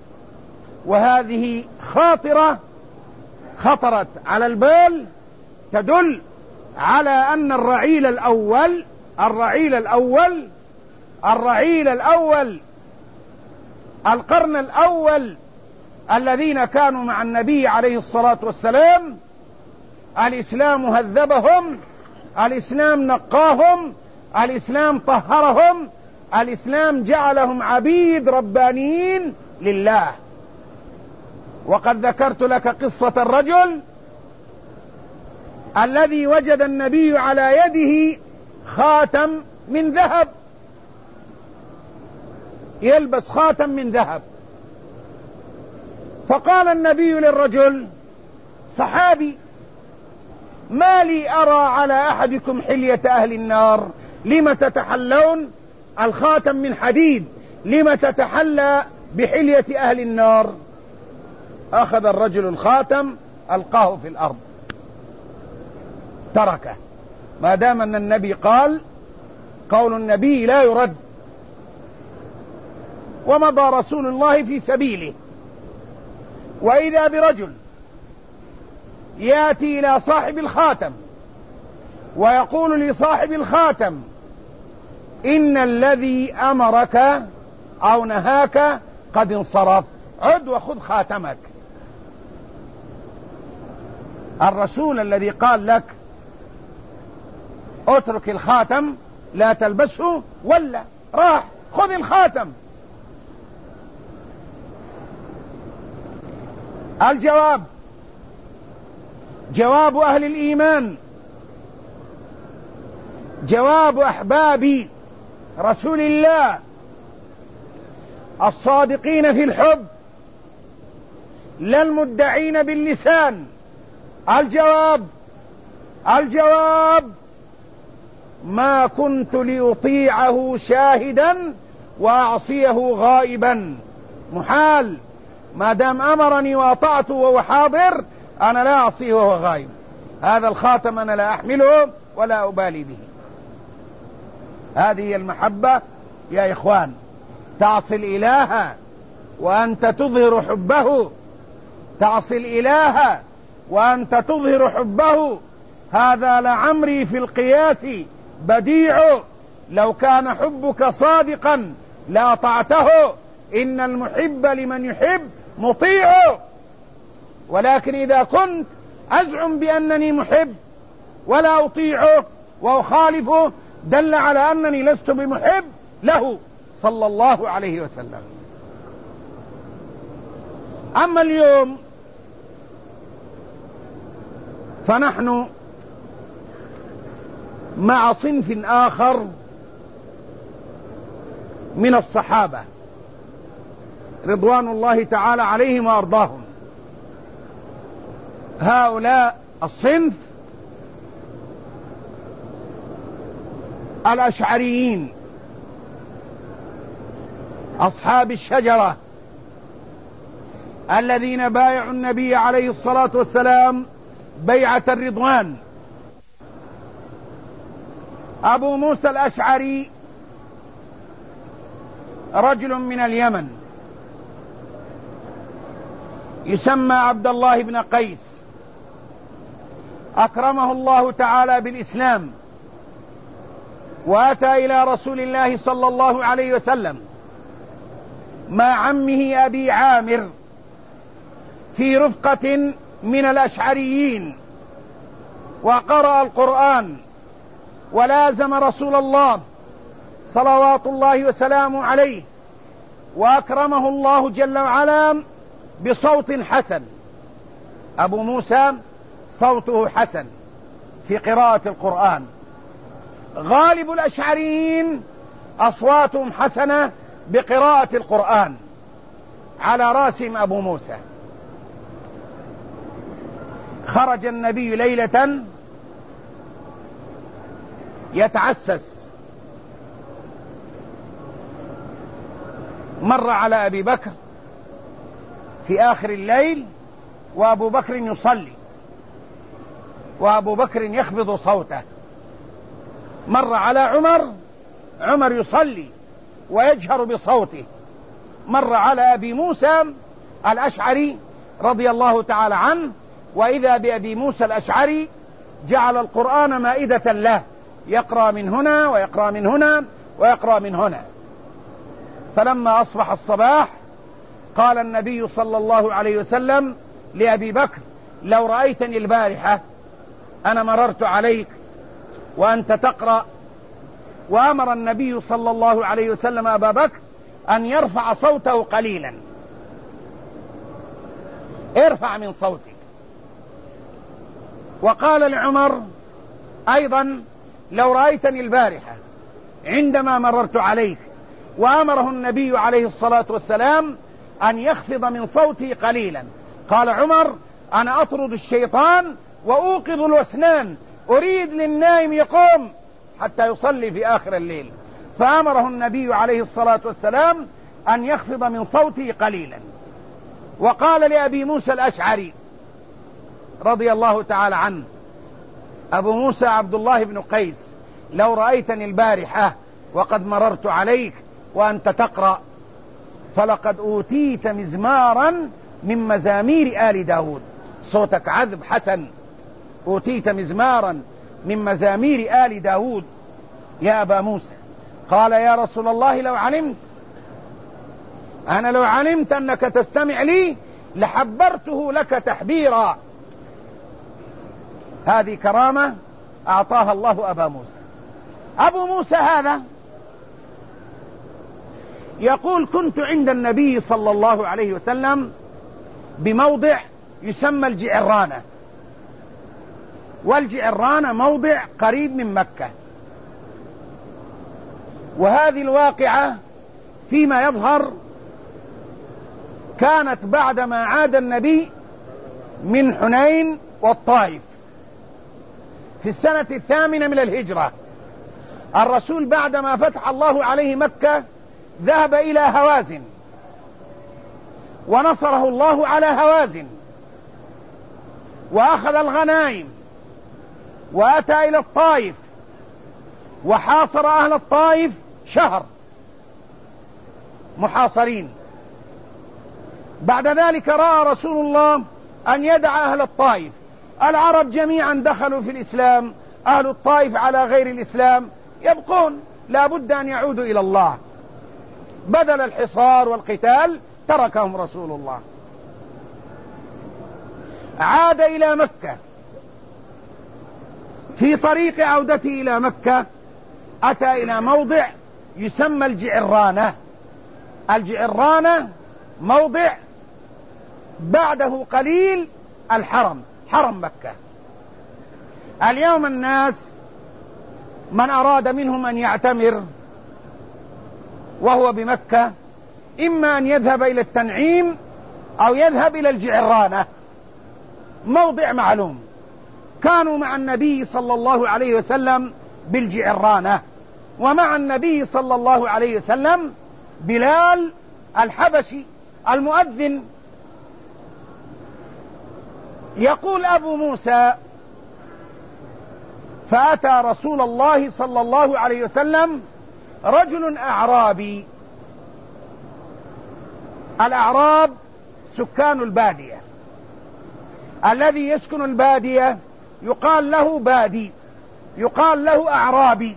وهذه خاطرة خطرت على البال تدل على أن الرعيل الأول الرعيل الأول الرعيل الأول القرن الأول الذين كانوا مع النبي عليه الصلاة والسلام، الإسلام هذبهم، الإسلام نقاهم، الإسلام طهرهم، الإسلام جعلهم عبيد ربانيين لله. وقد ذكرت لك قصة الرجل الذي وجد النبي على يده خاتم من ذهب، يلبس خاتم من ذهب، فقال النبي للرجل صحابي: ما لي أرى على أحدكم حلية أهل النار، لم تتحلون؟ الخاتم من حديد، لم تتحلى بحلية أهل النار؟ أخذ الرجل الخاتم ألقاه في الأرض، تركه، ما دام أن النبي قال، قول النبي لا يرد. ومضى رسول الله في سبيله، وإذا برجل يأتي إلى صاحب الخاتم ويقول لصاحب الخاتم: إن الذي أمرك أو نهاك قد انصرف، عد وخذ خاتمك. الرسول الذي قال لك اترك الخاتم لا تلبسه ولا راح، خذ الخاتم. الجواب جواب أهل الإيمان، جواب أحباب رسول الله الصادقين في الحب، لا المدعين باللسان. الجواب الجواب ما كنت لأطيعه شاهدا وأعصيه غائبا، محال، ما دام أمرني وأطعته وهو حاضر أنا لا أعصيه وهو غائب. هذا الخاتم أنا لا أحمله ولا أبالي به. هذه المحبة يا إخوان، تعصي الإله وأنت تظهر حبه، تعصي الإله وأنت تظهر حبه، هذا لعمري في القياس بديع، لو كان حبك صادقا لأطعته، إن المحب لمن يحب مطيع. ولكن إذا كنت أزعم بأنني محب ولا أطيعه وأخالفه دل على أنني لست بمحب له صلى الله عليه وسلم. أما اليوم فنحن مع صنف آخر من الصحابة رضوان الله تعالى عليهم وأرضاهم. هؤلاء الصنف الأشعريين أصحاب الشجرة الذين بايعوا النبي عليه الصلاة والسلام بيعة الرضوان. أبو موسى الأشعري رجل من اليمن يسمى عبد الله بن قيس، أكرمه الله تعالى بالإسلام، وأتى إلى رسول الله صلى الله عليه وسلم مع عمه أبي عامر في رفقة من الأشعريين، وقرأ القرآن ولازم رسول الله صلوات الله وسلامه عليه، وأكرمه الله جل وعلا بصوت حسن. أبو موسى صوته حسن في قراءة القرآن. غالب الأشعريين أصواتهم حسنة بقراءة القرآن، على رأسهم أبو موسى. خرج النبي ليلة يتعسس، مر على أبي بكر في آخر الليل وأبو بكر يصلي وأبو بكر يخفض صوته. مر على عمر، عمر يصلي ويجهر بصوته. مر على أبي موسى الأشعري رضي الله تعالى عنه، وإذا بأبي موسى الأشعري جعل القرآن مائدة له، يقرأ من هنا ويقرأ من هنا ويقرأ من هنا. فلما أصبح الصباح قال النبي صلى الله عليه وسلم لأبي بكر: لو رأيتني البارحة أنا مررت عليك وأنت تقرأ. وأمر النبي صلى الله عليه وسلم أبا بكر أن يرفع صوته قليلا. ارفع من صوتك. وقال لعمر أيضا: لو رأيتني البارحة عندما مررت عليك. وأمره النبي عليه الصلاة والسلام أن يخفض من صوته قليلا. قال عمر: أنا أطرد الشيطان وأوقظ الوسنان، أريد للنائم يقوم حتى يصلي في آخر الليل. فأمره النبي عليه الصلاة والسلام أن يخفض من صوته قليلا. وقال لأبي موسى الأشعري رضي الله تعالى عنه، أبو موسى عبد الله بن قيس: لو رأيتني البارحة وقد مررت عليك وأنت تقرأ فلقد أوتيت مزمارا من مزامير آل داود. صوتك عذب حسن. أوتيت مزمارا من مزامير آل داود يا أبا موسى. قال: يا رسول الله لو علمت، أنا لو علمت أنك تستمع لي لحبرته لك تحبيرا. هذه كرامة أعطاها الله أبا موسى. أبو موسى هذا يقول: كنت عند النبي صلى الله عليه وسلم بموضع يسمى الجعرانة، والجعرانة موضع قريب من مكة. وهذه الواقعة فيما يظهر كانت بعدما عاد النبي من حنين والطائف في السنة الثامنة من الهجرة. الرسول بعدما فتح الله عليه مكة ذهب إلى هوازن ونصره الله على هوازن، وأخذ الغنائم، وأتى إلى الطائف وحاصر أهل الطائف شهر محاصرين. بعد ذلك رأى رسول الله أن يدع أهل الطائف. العرب جميعا دخلوا في الإسلام، أهل الطائف على غير الإسلام يبقون، لا بد أن يعودوا إلى الله. بدل الحصار والقتال تركهم رسول الله. عاد إلى مكة. في طريق عودته إلى مكة أتى إلى موضع يسمى الجعرانة. الجعرانة موضع بعده قليل الحرم، حرم مكة. اليوم الناس من أراد منهم أن يعتمر وهو بمكة إما أن يذهب إلى التنعيم أو يذهب إلى الجعرانة، موضع معلوم. كانوا مع النبي صلى الله عليه وسلم بالجعرانة، ومع النبي صلى الله عليه وسلم بلال الحبشي المؤذن. يقول أبو موسى: فأتى رسول الله صلى الله عليه وسلم رجل أعرابي. الأعراب سكان البادية، الذي يسكن البادية يقال له بادي، يقال له أعرابي.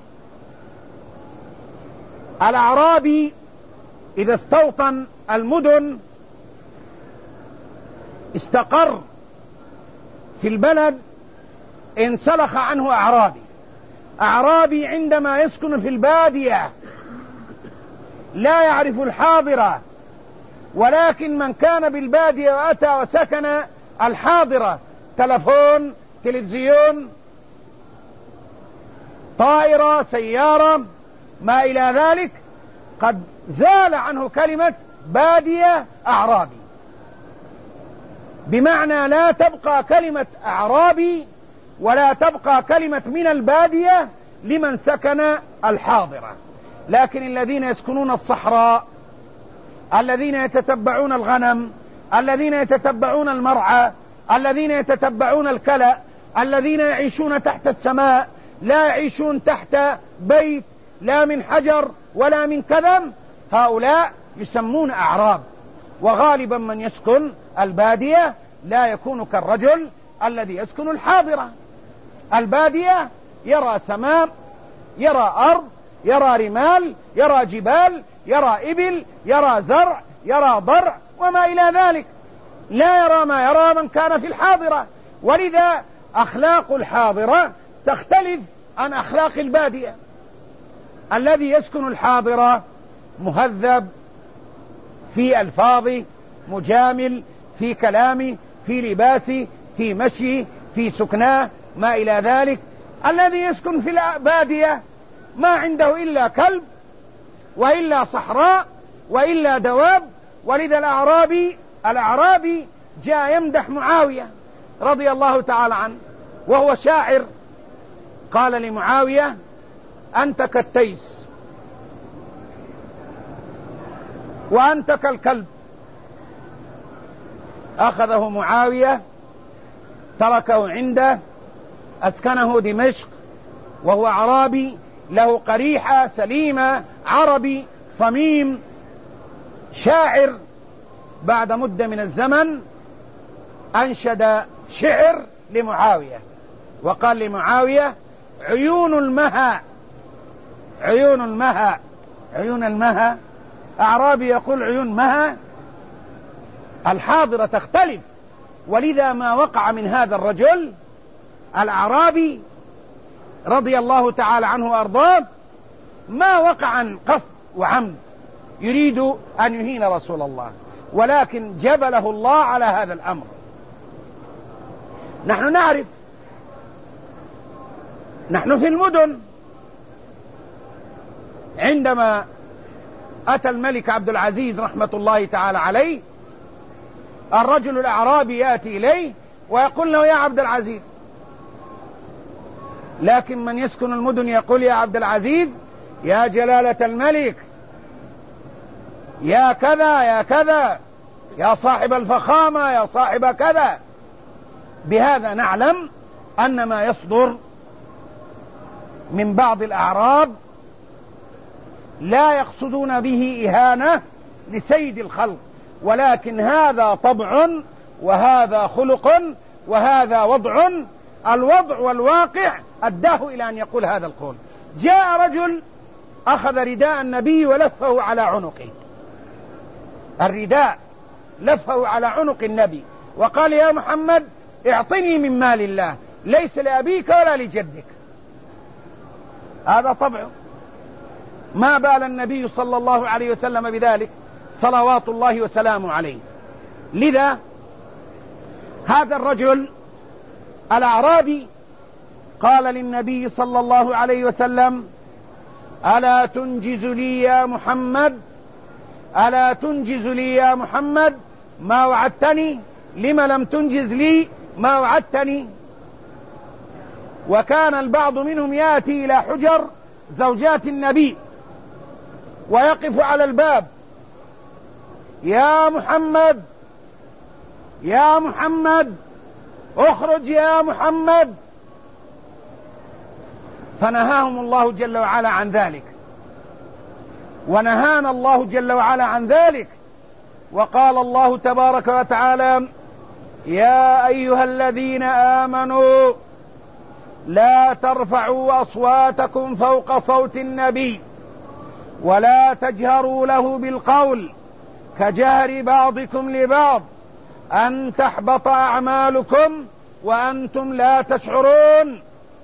الأعرابي إذا استوطن المدن استقر في البلد انسلخ عنه أعرابي. أعرابي عندما يسكن في البادية لا يعرف الحاضرة، ولكن من كان بالبادية وأتى وسكن الحاضرة، تلفون، تلفزيون، طائرة، سيارة، ما إلى ذلك، قد زال عنه كلمة بادية أعرابي، بمعنى لا تبقى كلمة أعرابي ولا تبقى كلمة من البادية لمن سكن الحاضرة. لكن الذين يسكنون الصحراء، الذين يتتبعون الغنم، الذين يتتبعون المرعى، الذين يتتبعون الكلأ، الذين يعيشون تحت السماء، لا يعيشون تحت بيت لا من حجر ولا من كذب، هؤلاء يسمون أعراب. وغالبا من يسكن البادية لا يكون كالرجل الذي يسكن الحاضرة. البادية يرى سماء، يرى أرض، يرى رمال، يرى جبال، يرى إبل، يرى زرع، يرى ضرع وما إلى ذلك، لا يرى ما يرى من كان في الحاضرة. ولذا أخلاق الحاضرة تختلف عن أخلاق البادية. الذي يسكن الحاضرة مهذب في ألفاظه، مجامل في كلامه، في لباسه، في مشيه، في سكناه، ما إلى ذلك. الذي يسكن في البادية ما عنده إلا كلب وإلا صحراء وإلا دواب. ولذا الأعرابي الأعرابي جاء يمدح معاوية رضي الله تعالى عنه وهو شاعر، قال لمعاوية: أنت كالتيس وأنت كالكلب. أخذه معاوية تركه عنده، أسكنه دمشق، وهو أعرابي له قريحة سليمة، عربي صميم، شاعر. بعد مدة من الزمن أنشد شعر لمعاوية وقال لمعاوية: عيون المها، عيون المها، عيون المها. أعرابي يقول عيون مها، الحاضرة تختلف. ولذا ما وقع من هذا الرجل الأعرابي رضي الله تعالى عنه وأرضاه ما وقع عن قصد وعمد يريد أن يهين رسول الله، ولكن جبله الله على هذا الأمر. نحن نعرف، نحن في المدن عندما أتى الملك عبد العزيز رحمة الله تعالى عليه، الرجل الأعرابي يأتي إليه ويقول له: يا عبد العزيز. لكن من يسكن المدن يقول: يا عبد العزيز، يا جلالة الملك، يا كذا يا كذا، يا صاحب الفخامة، يا صاحب كذا. بهذا نعلم أن ما يصدر من بعض الأعراب لا يقصدون به إهانة لسيد الخلق، ولكن هذا طبع وهذا خلق وهذا وضع. الوضع والواقع أداه إلى أن يقول هذا القول. جاء رجل أخذ رداء النبي ولفه على عنقه، الرداء لفه على عنق النبي وقال: يا محمد، اعطني من مال الله، ليس لأبيك ولا لجدك. هذا طبعه. ما بال النبي صلى الله عليه وسلم بذلك صلوات الله وسلامه عليه. لذا هذا الرجل الأعرابي قال للنبي صلى الله عليه وسلم: ألا تنجز لي يا محمد ألا تنجز لي يا محمد ما وعدتني؟ لم لم تنجز لي ما وعدتني؟ وكان البعض منهم يأتي إلى حجر زوجات النبي ويقف على الباب: يا محمد يا محمد اخرج يا محمد. فنهاهم الله جل وعلا عن ذلك، ونهانا الله جل وعلا عن ذلك. وقال الله تبارك وتعالى: يا أيها الذين آمنوا لا ترفعوا أصواتكم فوق صوت النبي ولا تجهروا له بالقول كجهر بعضكم لبعض أن تحبط أعمالكم وأنتم لا تشعرون.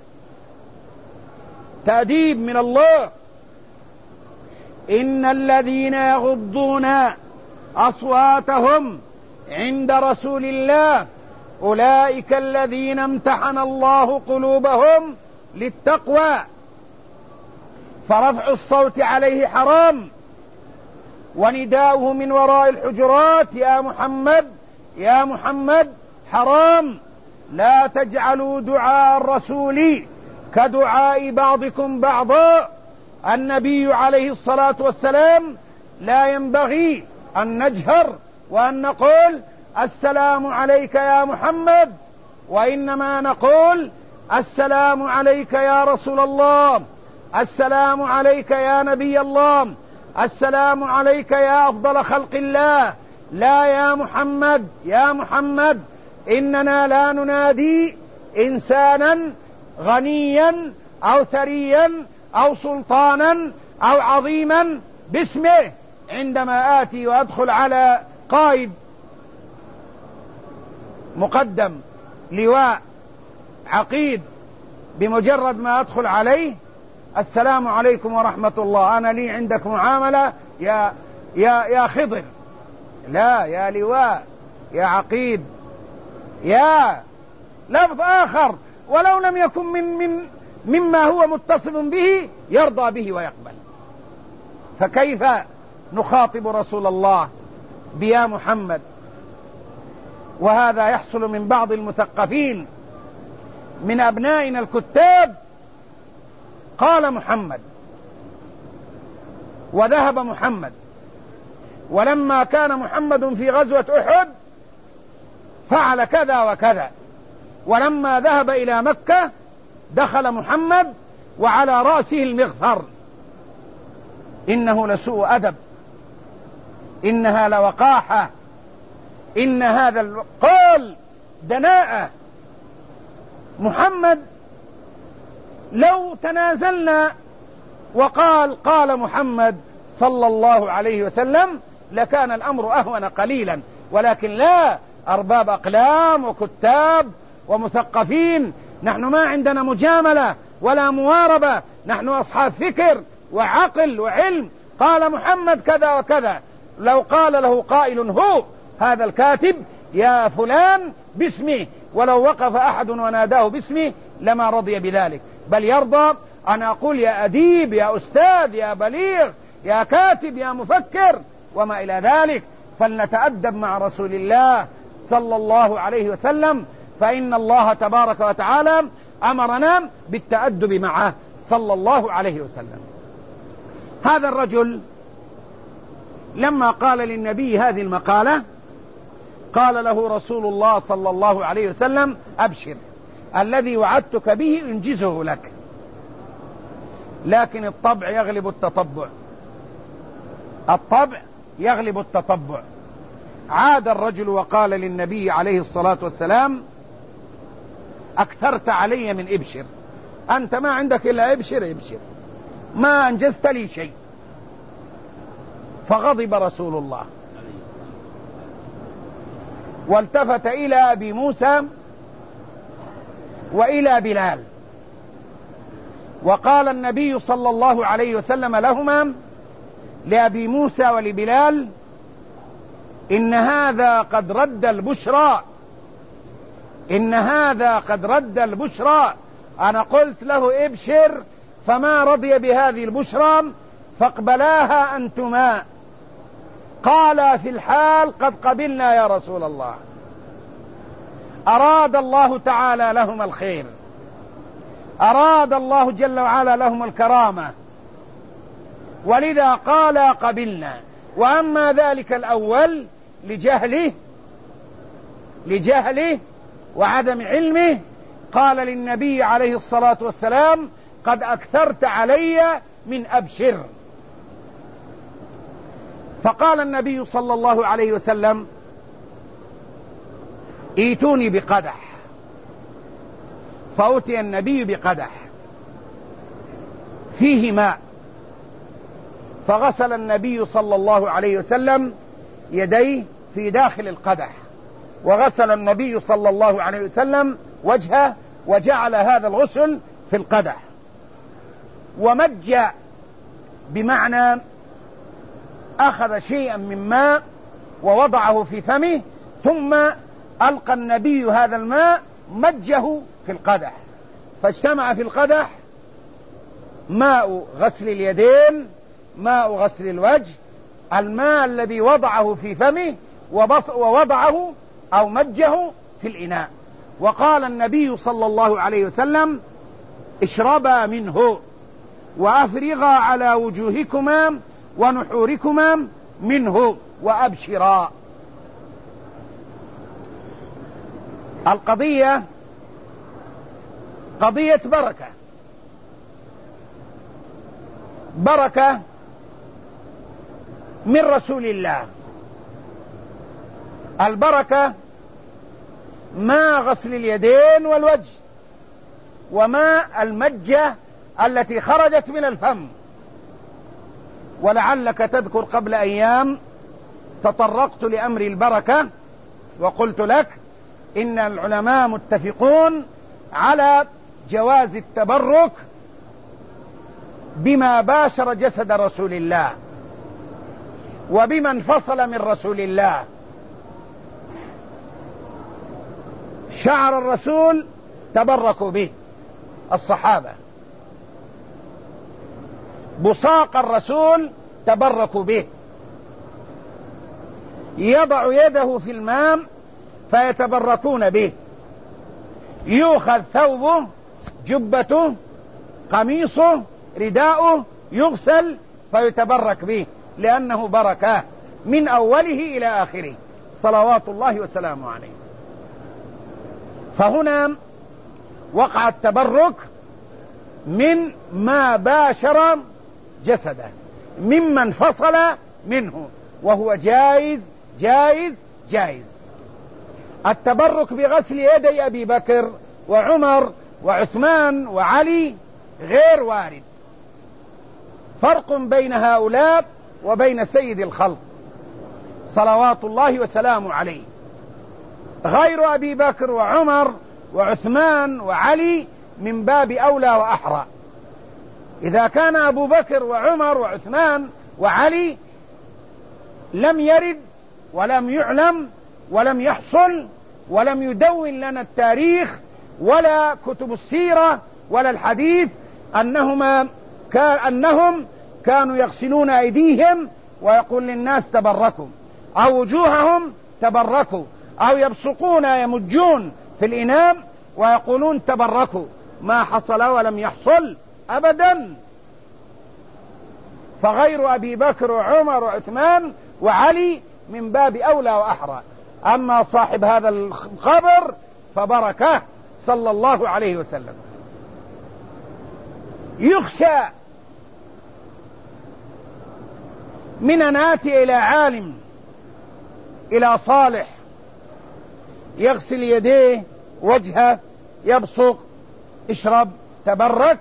تأديب من الله: إن الذين يغضون أصواتهم عند رسول الله أولئك الذين امتحن الله قلوبهم للتقوى. فرفع الصوت عليه حرام، ونداؤه من وراء الحجرات: يا محمد يا محمد، حرام. لا تجعلوا دعاء الرسول كدعاء بعضكم بعضا. النبي عليه الصلاة والسلام لا ينبغي أن نجهر وأن نقول: السلام عليك يا محمد، وإنما نقول: السلام عليك يا رسول الله، السلام عليك يا نبي الله، السلام عليك يا أفضل خلق الله. لا يا محمد يا محمد. إننا لا ننادي إنسانا غنيا أو ثريا أو سلطانا أو عظيما باسمه. عندما آتي وأدخل على قائد مقدم لواء عقيد، بمجرد ما أدخل عليه: السلام عليكم ورحمة الله، أنا لي عندك معاملة يا يا يا خضر. لا، يا لواء، يا عقيد، يا لفظ آخر ولو لم يكن من من مما هو متصف به يرضى به ويقبل. فكيف نخاطب رسول الله بيا محمد؟ وهذا يحصل من بعض المثقفين من أبنائنا الكتاب. قال محمد وذهب محمد، ولما كان محمد في غزوة أحد فعل كذا وكذا، ولما ذهب إلى مكة دخل محمد وعلى رأسه المغفر. إنه لسوء أدب، إنها لوقاحة، إن هذا القول دناءة. محمد لو تنازلنا وقال قال محمد صلى الله عليه وسلم لكان الأمر أهون قليلا، ولكن لا، أرباب أقلام وكتاب ومثقفين، نحن ما عندنا مجاملة ولا مواربة، نحن أصحاب فكر وعقل وعلم. قال محمد كذا وكذا، لو قال له قائل هو هذا الكاتب يا فلان باسمه، ولو وقف أحد وناداه باسمه لما رضي بذلك، بل يرضى أن أقول يا أديب، يا أستاذ، يا بليغ، يا كاتب، يا مفكر، وما إلى ذلك. فلنتأدب مع رسول الله صلى الله عليه وسلم، فإن الله تبارك وتعالى أمرنا بالتأدب معه صلى الله عليه وسلم. هذا الرجل لما قال للنبي هذه المقالة قال له رسول الله صلى الله عليه وسلم: أبشر، الذي وعدتك به انجزه لك. لكن الطبع يغلب التطبع، الطبع يغلب التطبع. عاد الرجل وقال للنبي عليه الصلاة والسلام: أكثرت علي من ابشر، أنت ما عندك إلا ابشر ابشر، ما أنجزت لي شيء. فغضب رسول الله والتفت إلى أبي موسى وإلى بلال، وقال النبي صلى الله عليه وسلم لهما، لأبي موسى ولبلال: إن هذا قد رد البشرى، إن هذا قد رد البشرى، أنا قلت له ابشر فما رضي بهذه البشرى فاقبلاها أنتما. قال في الحال قد قبلنا يا رسول الله. أراد الله تعالى لهم الخير، أراد الله جل وعلا لهم الكرامة، ولذا قال قبلنا. وأما ذلك الأول لجهله لجهله وعدم علمه قال للنبي عليه الصلاة والسلام قد أكثرت علي من أبشر. فقال النبي صلى الله عليه وسلم ائتوني بقدح. فأتي النبي بقدح فيه ماء، فغسل النبي صلى الله عليه وسلم يديه في داخل القدح، وغسل النبي صلى الله عليه وسلم وجهه، وجعل هذا الغسل في القدح، ومج بمعنى أخذ شيئا من ماء ووضعه في فمه، ثم ألقى النبي هذا الماء مجه في القدح، فاجتمع في القدح ماء غسل اليدين، ماء غسل الوجه، الماء الذي وضعه في فمه ووضعه أو مجه في الإناء. وقال النبي صلى الله عليه وسلم اشربا منه وأفرغا على وجوهكما ونحوركما منه وأبشرا. القضية قضية بركة، بركة من رسول الله. البركة ماء غسل اليدين والوجه، وماء المجة التي خرجت من الفم. ولعلك تذكر قبل أيام تطرقت لأمر البركة وقلت لك إن العلماء متفقون على جواز التبرك بما باشر جسد رسول الله وبما انفصل من رسول الله. شعر الرسول تبركوا به الصحابة، بصاق الرسول تبركوا به، يضع يده في الماء فيتبركون به، يؤخذ ثوبه، جبته، قميصه، رداؤه، يغسل فيتبرك به، لأنه بركة من أوله إلى آخره صلوات الله وسلامه عليه. فهنا وقع التبرك من ما باشر جسده، مما انفصل منه، وهو جائز جائز جائز. التبرك بغسل يدي أبي بكر وعمر وعثمان وعلي غير وارد. فرق بين هؤلاء وبين سيد الخلق صلوات الله وسلامه عليه. غير أبي بكر وعمر وعثمان وعلي من باب أولى وأحرى. إذا كان أبو بكر وعمر وعثمان وعلي لم يرد ولم يعلم ولم يحصل ولم يدون لنا التاريخ ولا كتب السيرة ولا الحديث أنهما كان أنهم كانوا يغسلون أيديهم ويقول للناس تبركوا، أو وجوههم تبركوا، أو يبصقون يمجون في الإناء ويقولون تبركوا. ما حصل ولم يحصل أبدا. فغير أبي بكر وعمر وعثمان وعلي من باب أولى وأحرى. أما صاحب هذا الخبر فبركة صلى الله عليه وسلم. يخشى من أن آتي إلى عالم، إلى صالح، يغسل يديه وجهه، يبصق، اشرب، تبرك،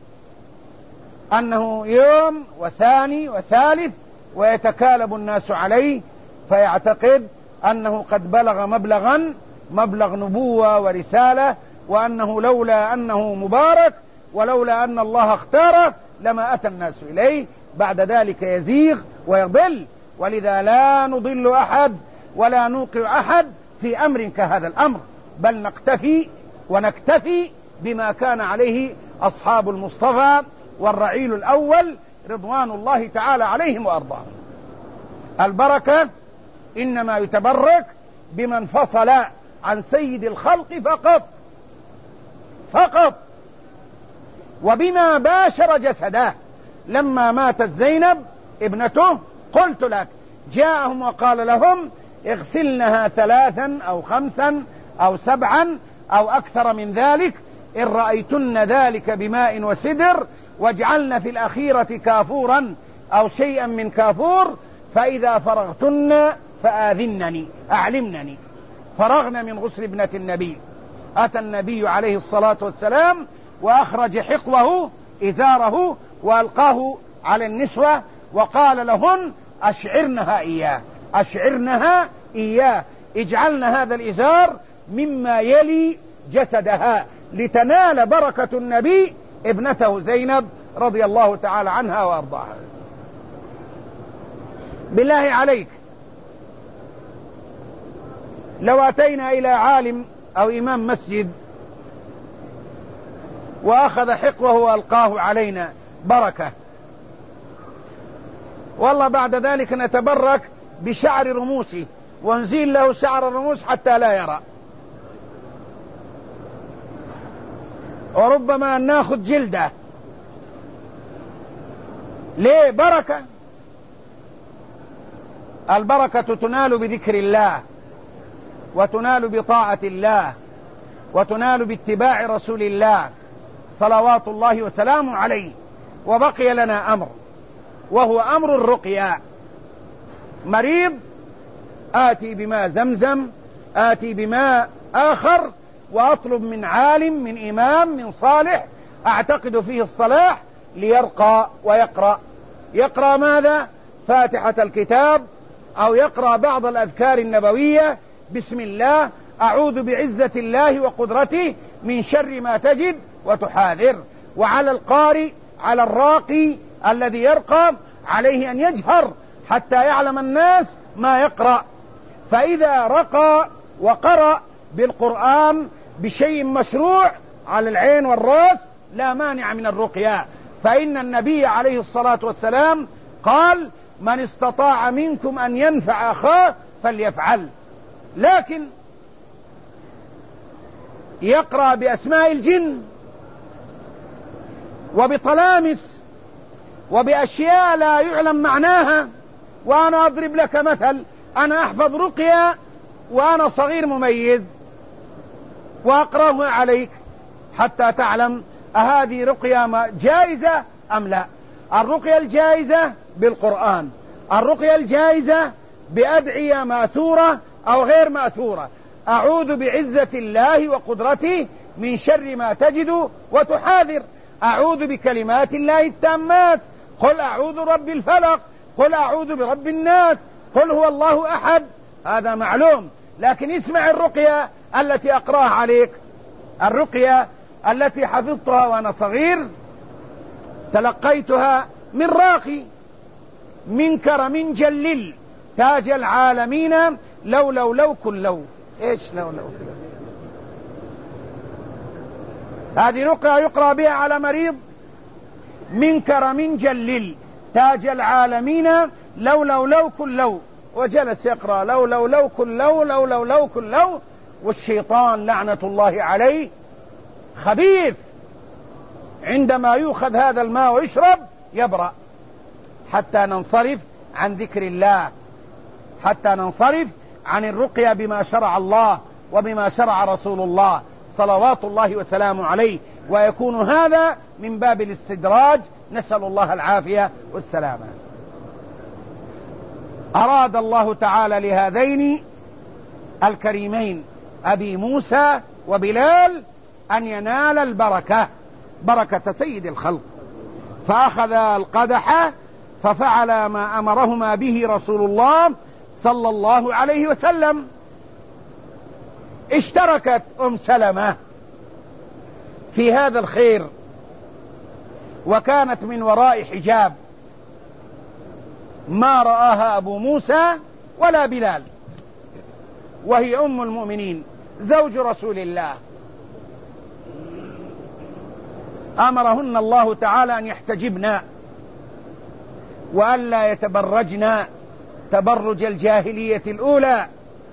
أنه يوم وثاني وثالث ويتكالب الناس عليه فيعتقد أنه قد بلغ مبلغا مبلغ نبوة ورسالة، وأنه لولا أنه مبارك ولولا أن الله اختاره لما أتى الناس إليه. بعد ذلك يزيغ ويضل. ولذا لا نضل أحد ولا نوقع أحد في أمر كهذا الأمر، بل نقتفي ونكتفي بما كان عليه أصحاب المصطفى والرعيل الأول رضوان الله تعالى عليهم وأرضاهم. البركة إنما يتبرك بمن فصل عن سيد الخلق فقط فقط وبما باشر جسده. لما ماتت زينب ابنته قلت لك جاءهم وقال لهم اغسلنها ثلاثا أو خمسا أو سبعا أو أكثر من ذلك إن رأيتن ذلك بماء وسدر، واجعلن في الأخيرة كافورا أو شيئا من كافور، فإذا فرغتن فآذنني أعلمنني. فرغنا من غسل ابنة النبي. أتى النبي عليه الصلاة والسلام وأخرج حقوه إزاره وألقاه على النسوة وقال لهن أشعرنها إياه أشعرنها إياه اجعلن هذا الإزار مما يلي جسدها لتنال بركة النبي ابنته زينب رضي الله تعالى عنها وأرضاها. بالله عليك لو أتينا إلى عالم أو إمام مسجد وأخذ حقوه وألقاه علينا بركة، والله بعد ذلك نتبرك بشعر رموسه ونزيل له شعر الرموس حتى لا يرى، وربما ناخذ جلده. ليه؟ بركة. البركة تنال بذكر الله، وتنال بطاعة الله، وتنال باتباع رسول الله صلوات الله وسلامه عليه. وبقي لنا أمر، وهو أمر الرقية. مريض آتي بماء زمزم، آتي بماء آخر، وأطلب من عالم من إمام من صالح أعتقد فيه الصلاح ليرقى ويقرأ. يقرأ ماذا؟ فاتحة الكتاب، أو يقرأ بعض الأذكار النبوية: بسم الله، أعوذ بعزة الله وقدرته من شر ما تجد وتحاذر. وعلى القارئ، على الراقي الذي يرقى، عليه أن يجهر حتى يعلم الناس ما يقرأ. فإذا رقى وقرأ بالقرآن بشيء مشروع على العين والرأس لا مانع من الرقية، فإن النبي عليه الصلاة والسلام قال: من استطاع منكم أن ينفع أخاه فليفعل. لكن يقرأ بأسماء الجن وبطلامس وبأشياء لا يعلم معناها. وأنا أضرب لك مثل: أنا أحفظ رقية وأنا صغير مميز وأقرأها عليك حتى تعلم أهذه رقية جائزة أم لا. الرقية الجائزة بالقرآن، الرقية الجائزة بأدعية ماثورة أو غير ماثورة: أعوذ بعزة الله وقدرته من شر ما تجد وتحاذر، أعوذ بكلمات الله التامات، قل أعوذ برب الفلق، قل أعوذ برب الناس، قل هو الله أحد. هذا معلوم. لكن اسمع الرقية التي أقرأها عليك، الرقية التي حفظتها وأنا صغير، تلقيتها من راقي: من كرم جلل تاج العالمين لو لو لو كل لو. ايش لو لو كل؟ هذه رقية يقرأ بها على مريض: من كرم جلل تاج العالمين لو لو لو كل لو. وجلس يقرأ لو لو لو كل لو لو لو لو كل لو. والشيطان لعنة الله عليه خبيث، عندما يؤخذ هذا الماء ويشرب يبرأ. حتى ننصرف عن ذكر الله، حتى ننصرف عن الرقية بما شرع الله وبما شرع رسول الله صلوات الله وسلامه عليه، ويكون هذا من باب الاستدراج، نسأل الله العافية والسلامة. أراد الله تعالى لهذين الكريمين أبي موسى وبلال أن ينال البركة، بركة سيد الخلق، فأخذ القدح ففعل ما أمرهما به رسول الله صلى الله عليه وسلم. اشتركت أم سلمة في هذا الخير، وكانت من وراء حجاب ما رآها أبو موسى ولا بلال، وهي أم المؤمنين زوج رسول الله. أمرهن الله تعالى أن يحتجبن وألا يتبرجن تبرج الجاهلية الأولى،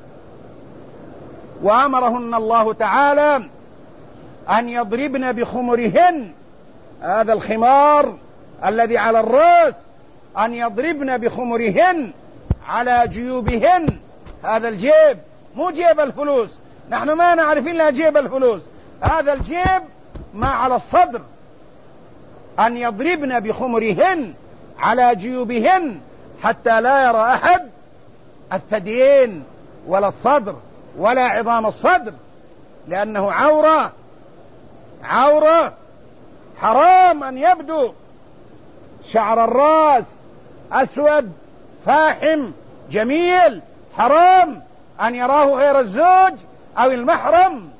وأمرهن الله تعالى أن يضربن بخمرهن، هذا الخمار الذي على الرأس، أن يضربن بخمرهن على جيوبهن، هذا الجيب مو جيب الفلوس، نحن ما نعرف إلا جيب الفلوس، هذا الجيب ما على الصدر، أن يضربن بخمرهن على جيوبهن حتى لا يرى أحد الثديين ولا الصدر ولا عظام الصدر، لأنه عورة عورة، حرام أن يبدو شعر الرأس أسود فاحم جميل، حرام أن يراه غير الزوج أو المحرم.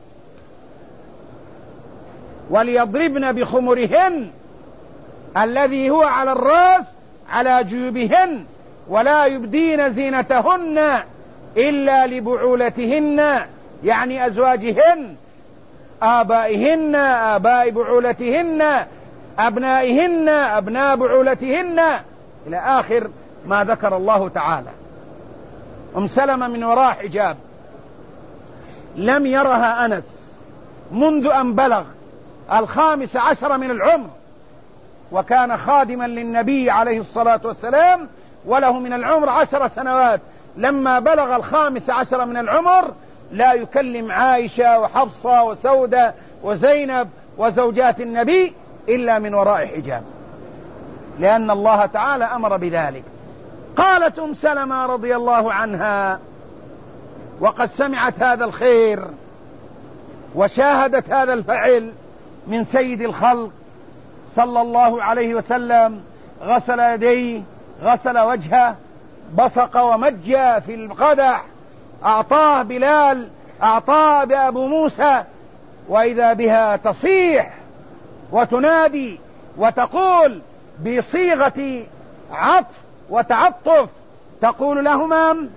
وليضربن بخمرهن الذي هو على الرأس على جيوبهن، ولا يبدين زينتهن إلا لبعولتهن، يعني أزواجهن، آبائهن، آباء بعولتهن، أبنائهن، أبناء بعولتهن، إلى آخر ما ذكر الله تعالى. أم سلمة من وراء حجاب لم يرها أنس منذ أن بلغ الخامس عشر من العمر، وكان خادما للنبي عليه الصلاة والسلام وله من العمر عشر سنوات، لما بلغ الخامس عشر من العمر لا يكلم عائشة وحفصة وسودة وزينب وزوجات النبي إلا من وراء حجاب، لأن الله تعالى أمر بذلك. قالت أم سلمة رضي الله عنها وقد سمعت هذا الخير وشاهدت هذا الفعل من سيد الخلق صلى الله عليه وسلم، غسل يديه، غسل وجهه، بصق ومج في القدح، أعطاه بلال، أعطاه بأبو موسى، وإذا بها تصيح وتنادي وتقول بصيغة عطف وتعطف، تقول لهما: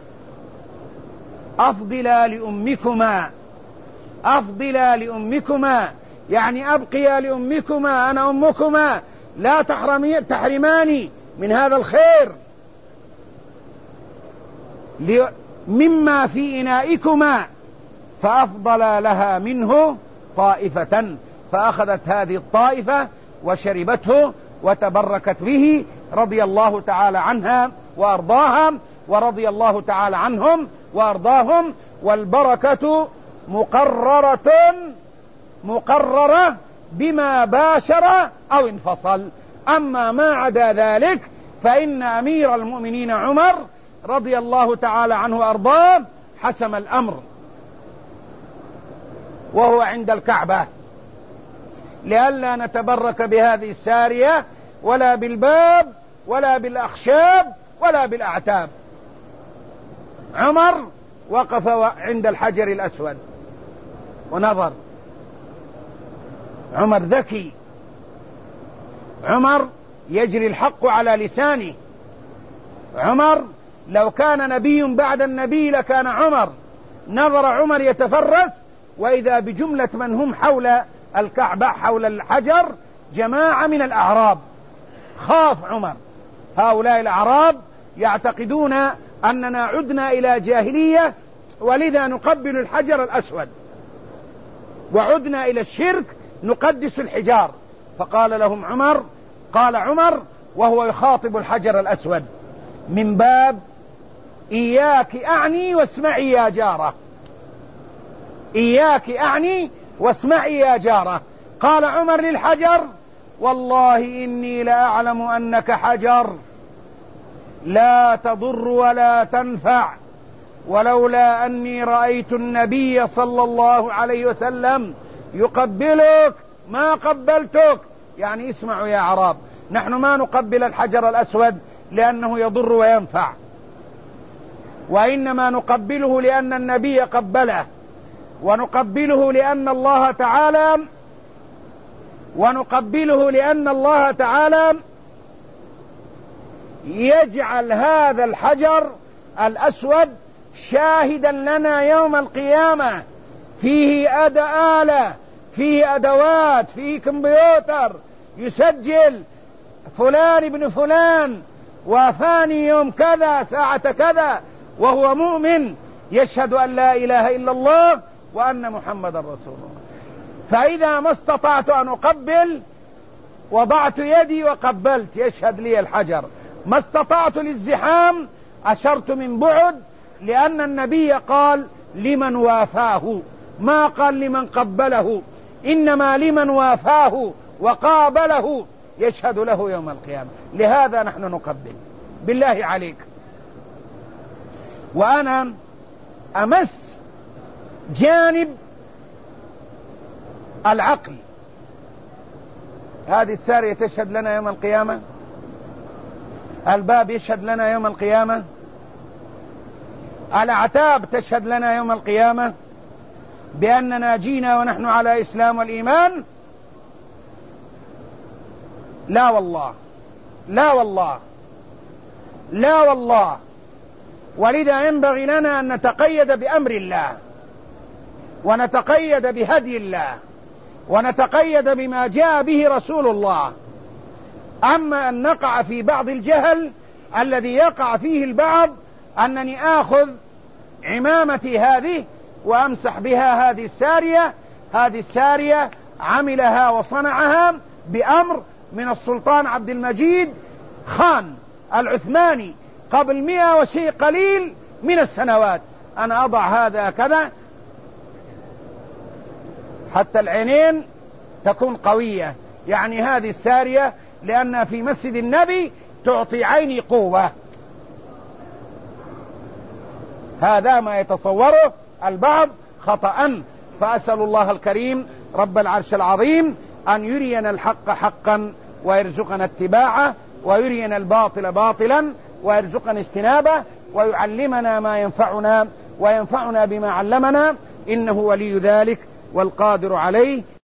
أفضلا لأمكما، أفضلا لأمكما، يعني أبقيا لأمكما، أنا أمكما، لا تحرمي تحرماني من هذا الخير مما في إنائكما، فأفضل لها منه طائفة، فأخذت هذه الطائفة وشربته وتبركت به رضي الله تعالى عنها وأرضاها، ورضي الله تعالى عنهم وأرضاهم. والبركة مقررة مقررة بما باشر أو انفصل، أما ما عدا ذلك فإن أمير المؤمنين عمر رضي الله تعالى عنه وأرضاه حسم الأمر وهو عند الكعبة، لئلا نتبرك بهذه السارية ولا بالباب ولا بالأخشاب ولا بالأعتاب. عمر وقف عند الحجر الأسود ونظر. عمر ذكي، عمر يجري الحق على لسانه، عمر لو كان نبي بعد النبي لكان عمر. نظر عمر يتفرس، وإذا بجملة من هم حول الكعبة حول الحجر جماعة من الأعراب. خاف عمر، هؤلاء الأعراب يعتقدون أننا عدنا إلى جاهلية، ولذا نقبل الحجر الأسود، وعدنا إلى الشرك نقدس الحجار. فقال لهم عمر، قال عمر وهو يخاطب الحجر الأسود: من باب إياك أعني واسمعي يا جارة، إياك أعني واسمعي يا جارة. قال عمر للحجر: والله إني لأعلم أنك حجر لا تضر ولا تنفع، ولولا أني رأيت النبي صلى الله عليه وسلم يقبلك ما قبلتك. يعني اسمعوا يا عرب، نحن ما نقبل الحجر الأسود لأنه يضر وينفع، وإنما نقبله لأن النبي قبله، ونقبله لأن الله تعالى ونقبله لأن الله تعالى يجعل هذا الحجر الأسود شاهدا لنا يوم القيامة، فيه آلة فيه أدوات، فيه كمبيوتر يسجل فلان ابن فلان وافاني يوم كذا ساعة كذا، وهو مؤمن يشهد أن لا إله إلا الله وأن محمد رسول الله. فإذا ما استطعت أن أقبل وضعت يدي وقبلت يشهد لي الحجر، ما استطعت الازدحام أشرت من بعد، لأن النبي قال لمن وافاه، ما قال لمن قبله، إنما لمن وافاه وقابله يشهد له يوم القيامة. لهذا نحن نقبل. بالله عليك، وأنا أمس جانب العقل، هذه السارية تشهد لنا يوم القيامة، الباب يشهد لنا يوم القيامة، الأعتاب تشهد لنا يوم القيامة بأننا جينا ونحن على إسلام والإيمان. لا والله، لا والله، لا والله. ولذا ينبغي لنا أن نتقيد بأمر الله، ونتقيد بهدي الله، ونتقيد بما جاء به رسول الله. أما أن نقع في بعض الجهل الذي يقع فيه البعض، أنني آخذ عمامتي هذه وأمسح بها هذه السارية، هذه السارية عملها وصنعها بأمر من السلطان عبد المجيد خان العثماني قبل مئة وشيء قليل من السنوات. أنا أضع هذا كذا حتى العينين تكون قوية، يعني هذه السارية لأنها في مسجد النبي تعطي عيني قوة. هذا ما يتصوره البعض خطأ. فأسأل الله الكريم رب العرش العظيم أن يرينا الحق حقا ويرزقنا اتباعه، ويرينا الباطل باطلا ويرزقنا اجتنابه، ويعلمنا ما ينفعنا وينفعنا بما علمنا، إنه ولي ذلك والقادر عليه.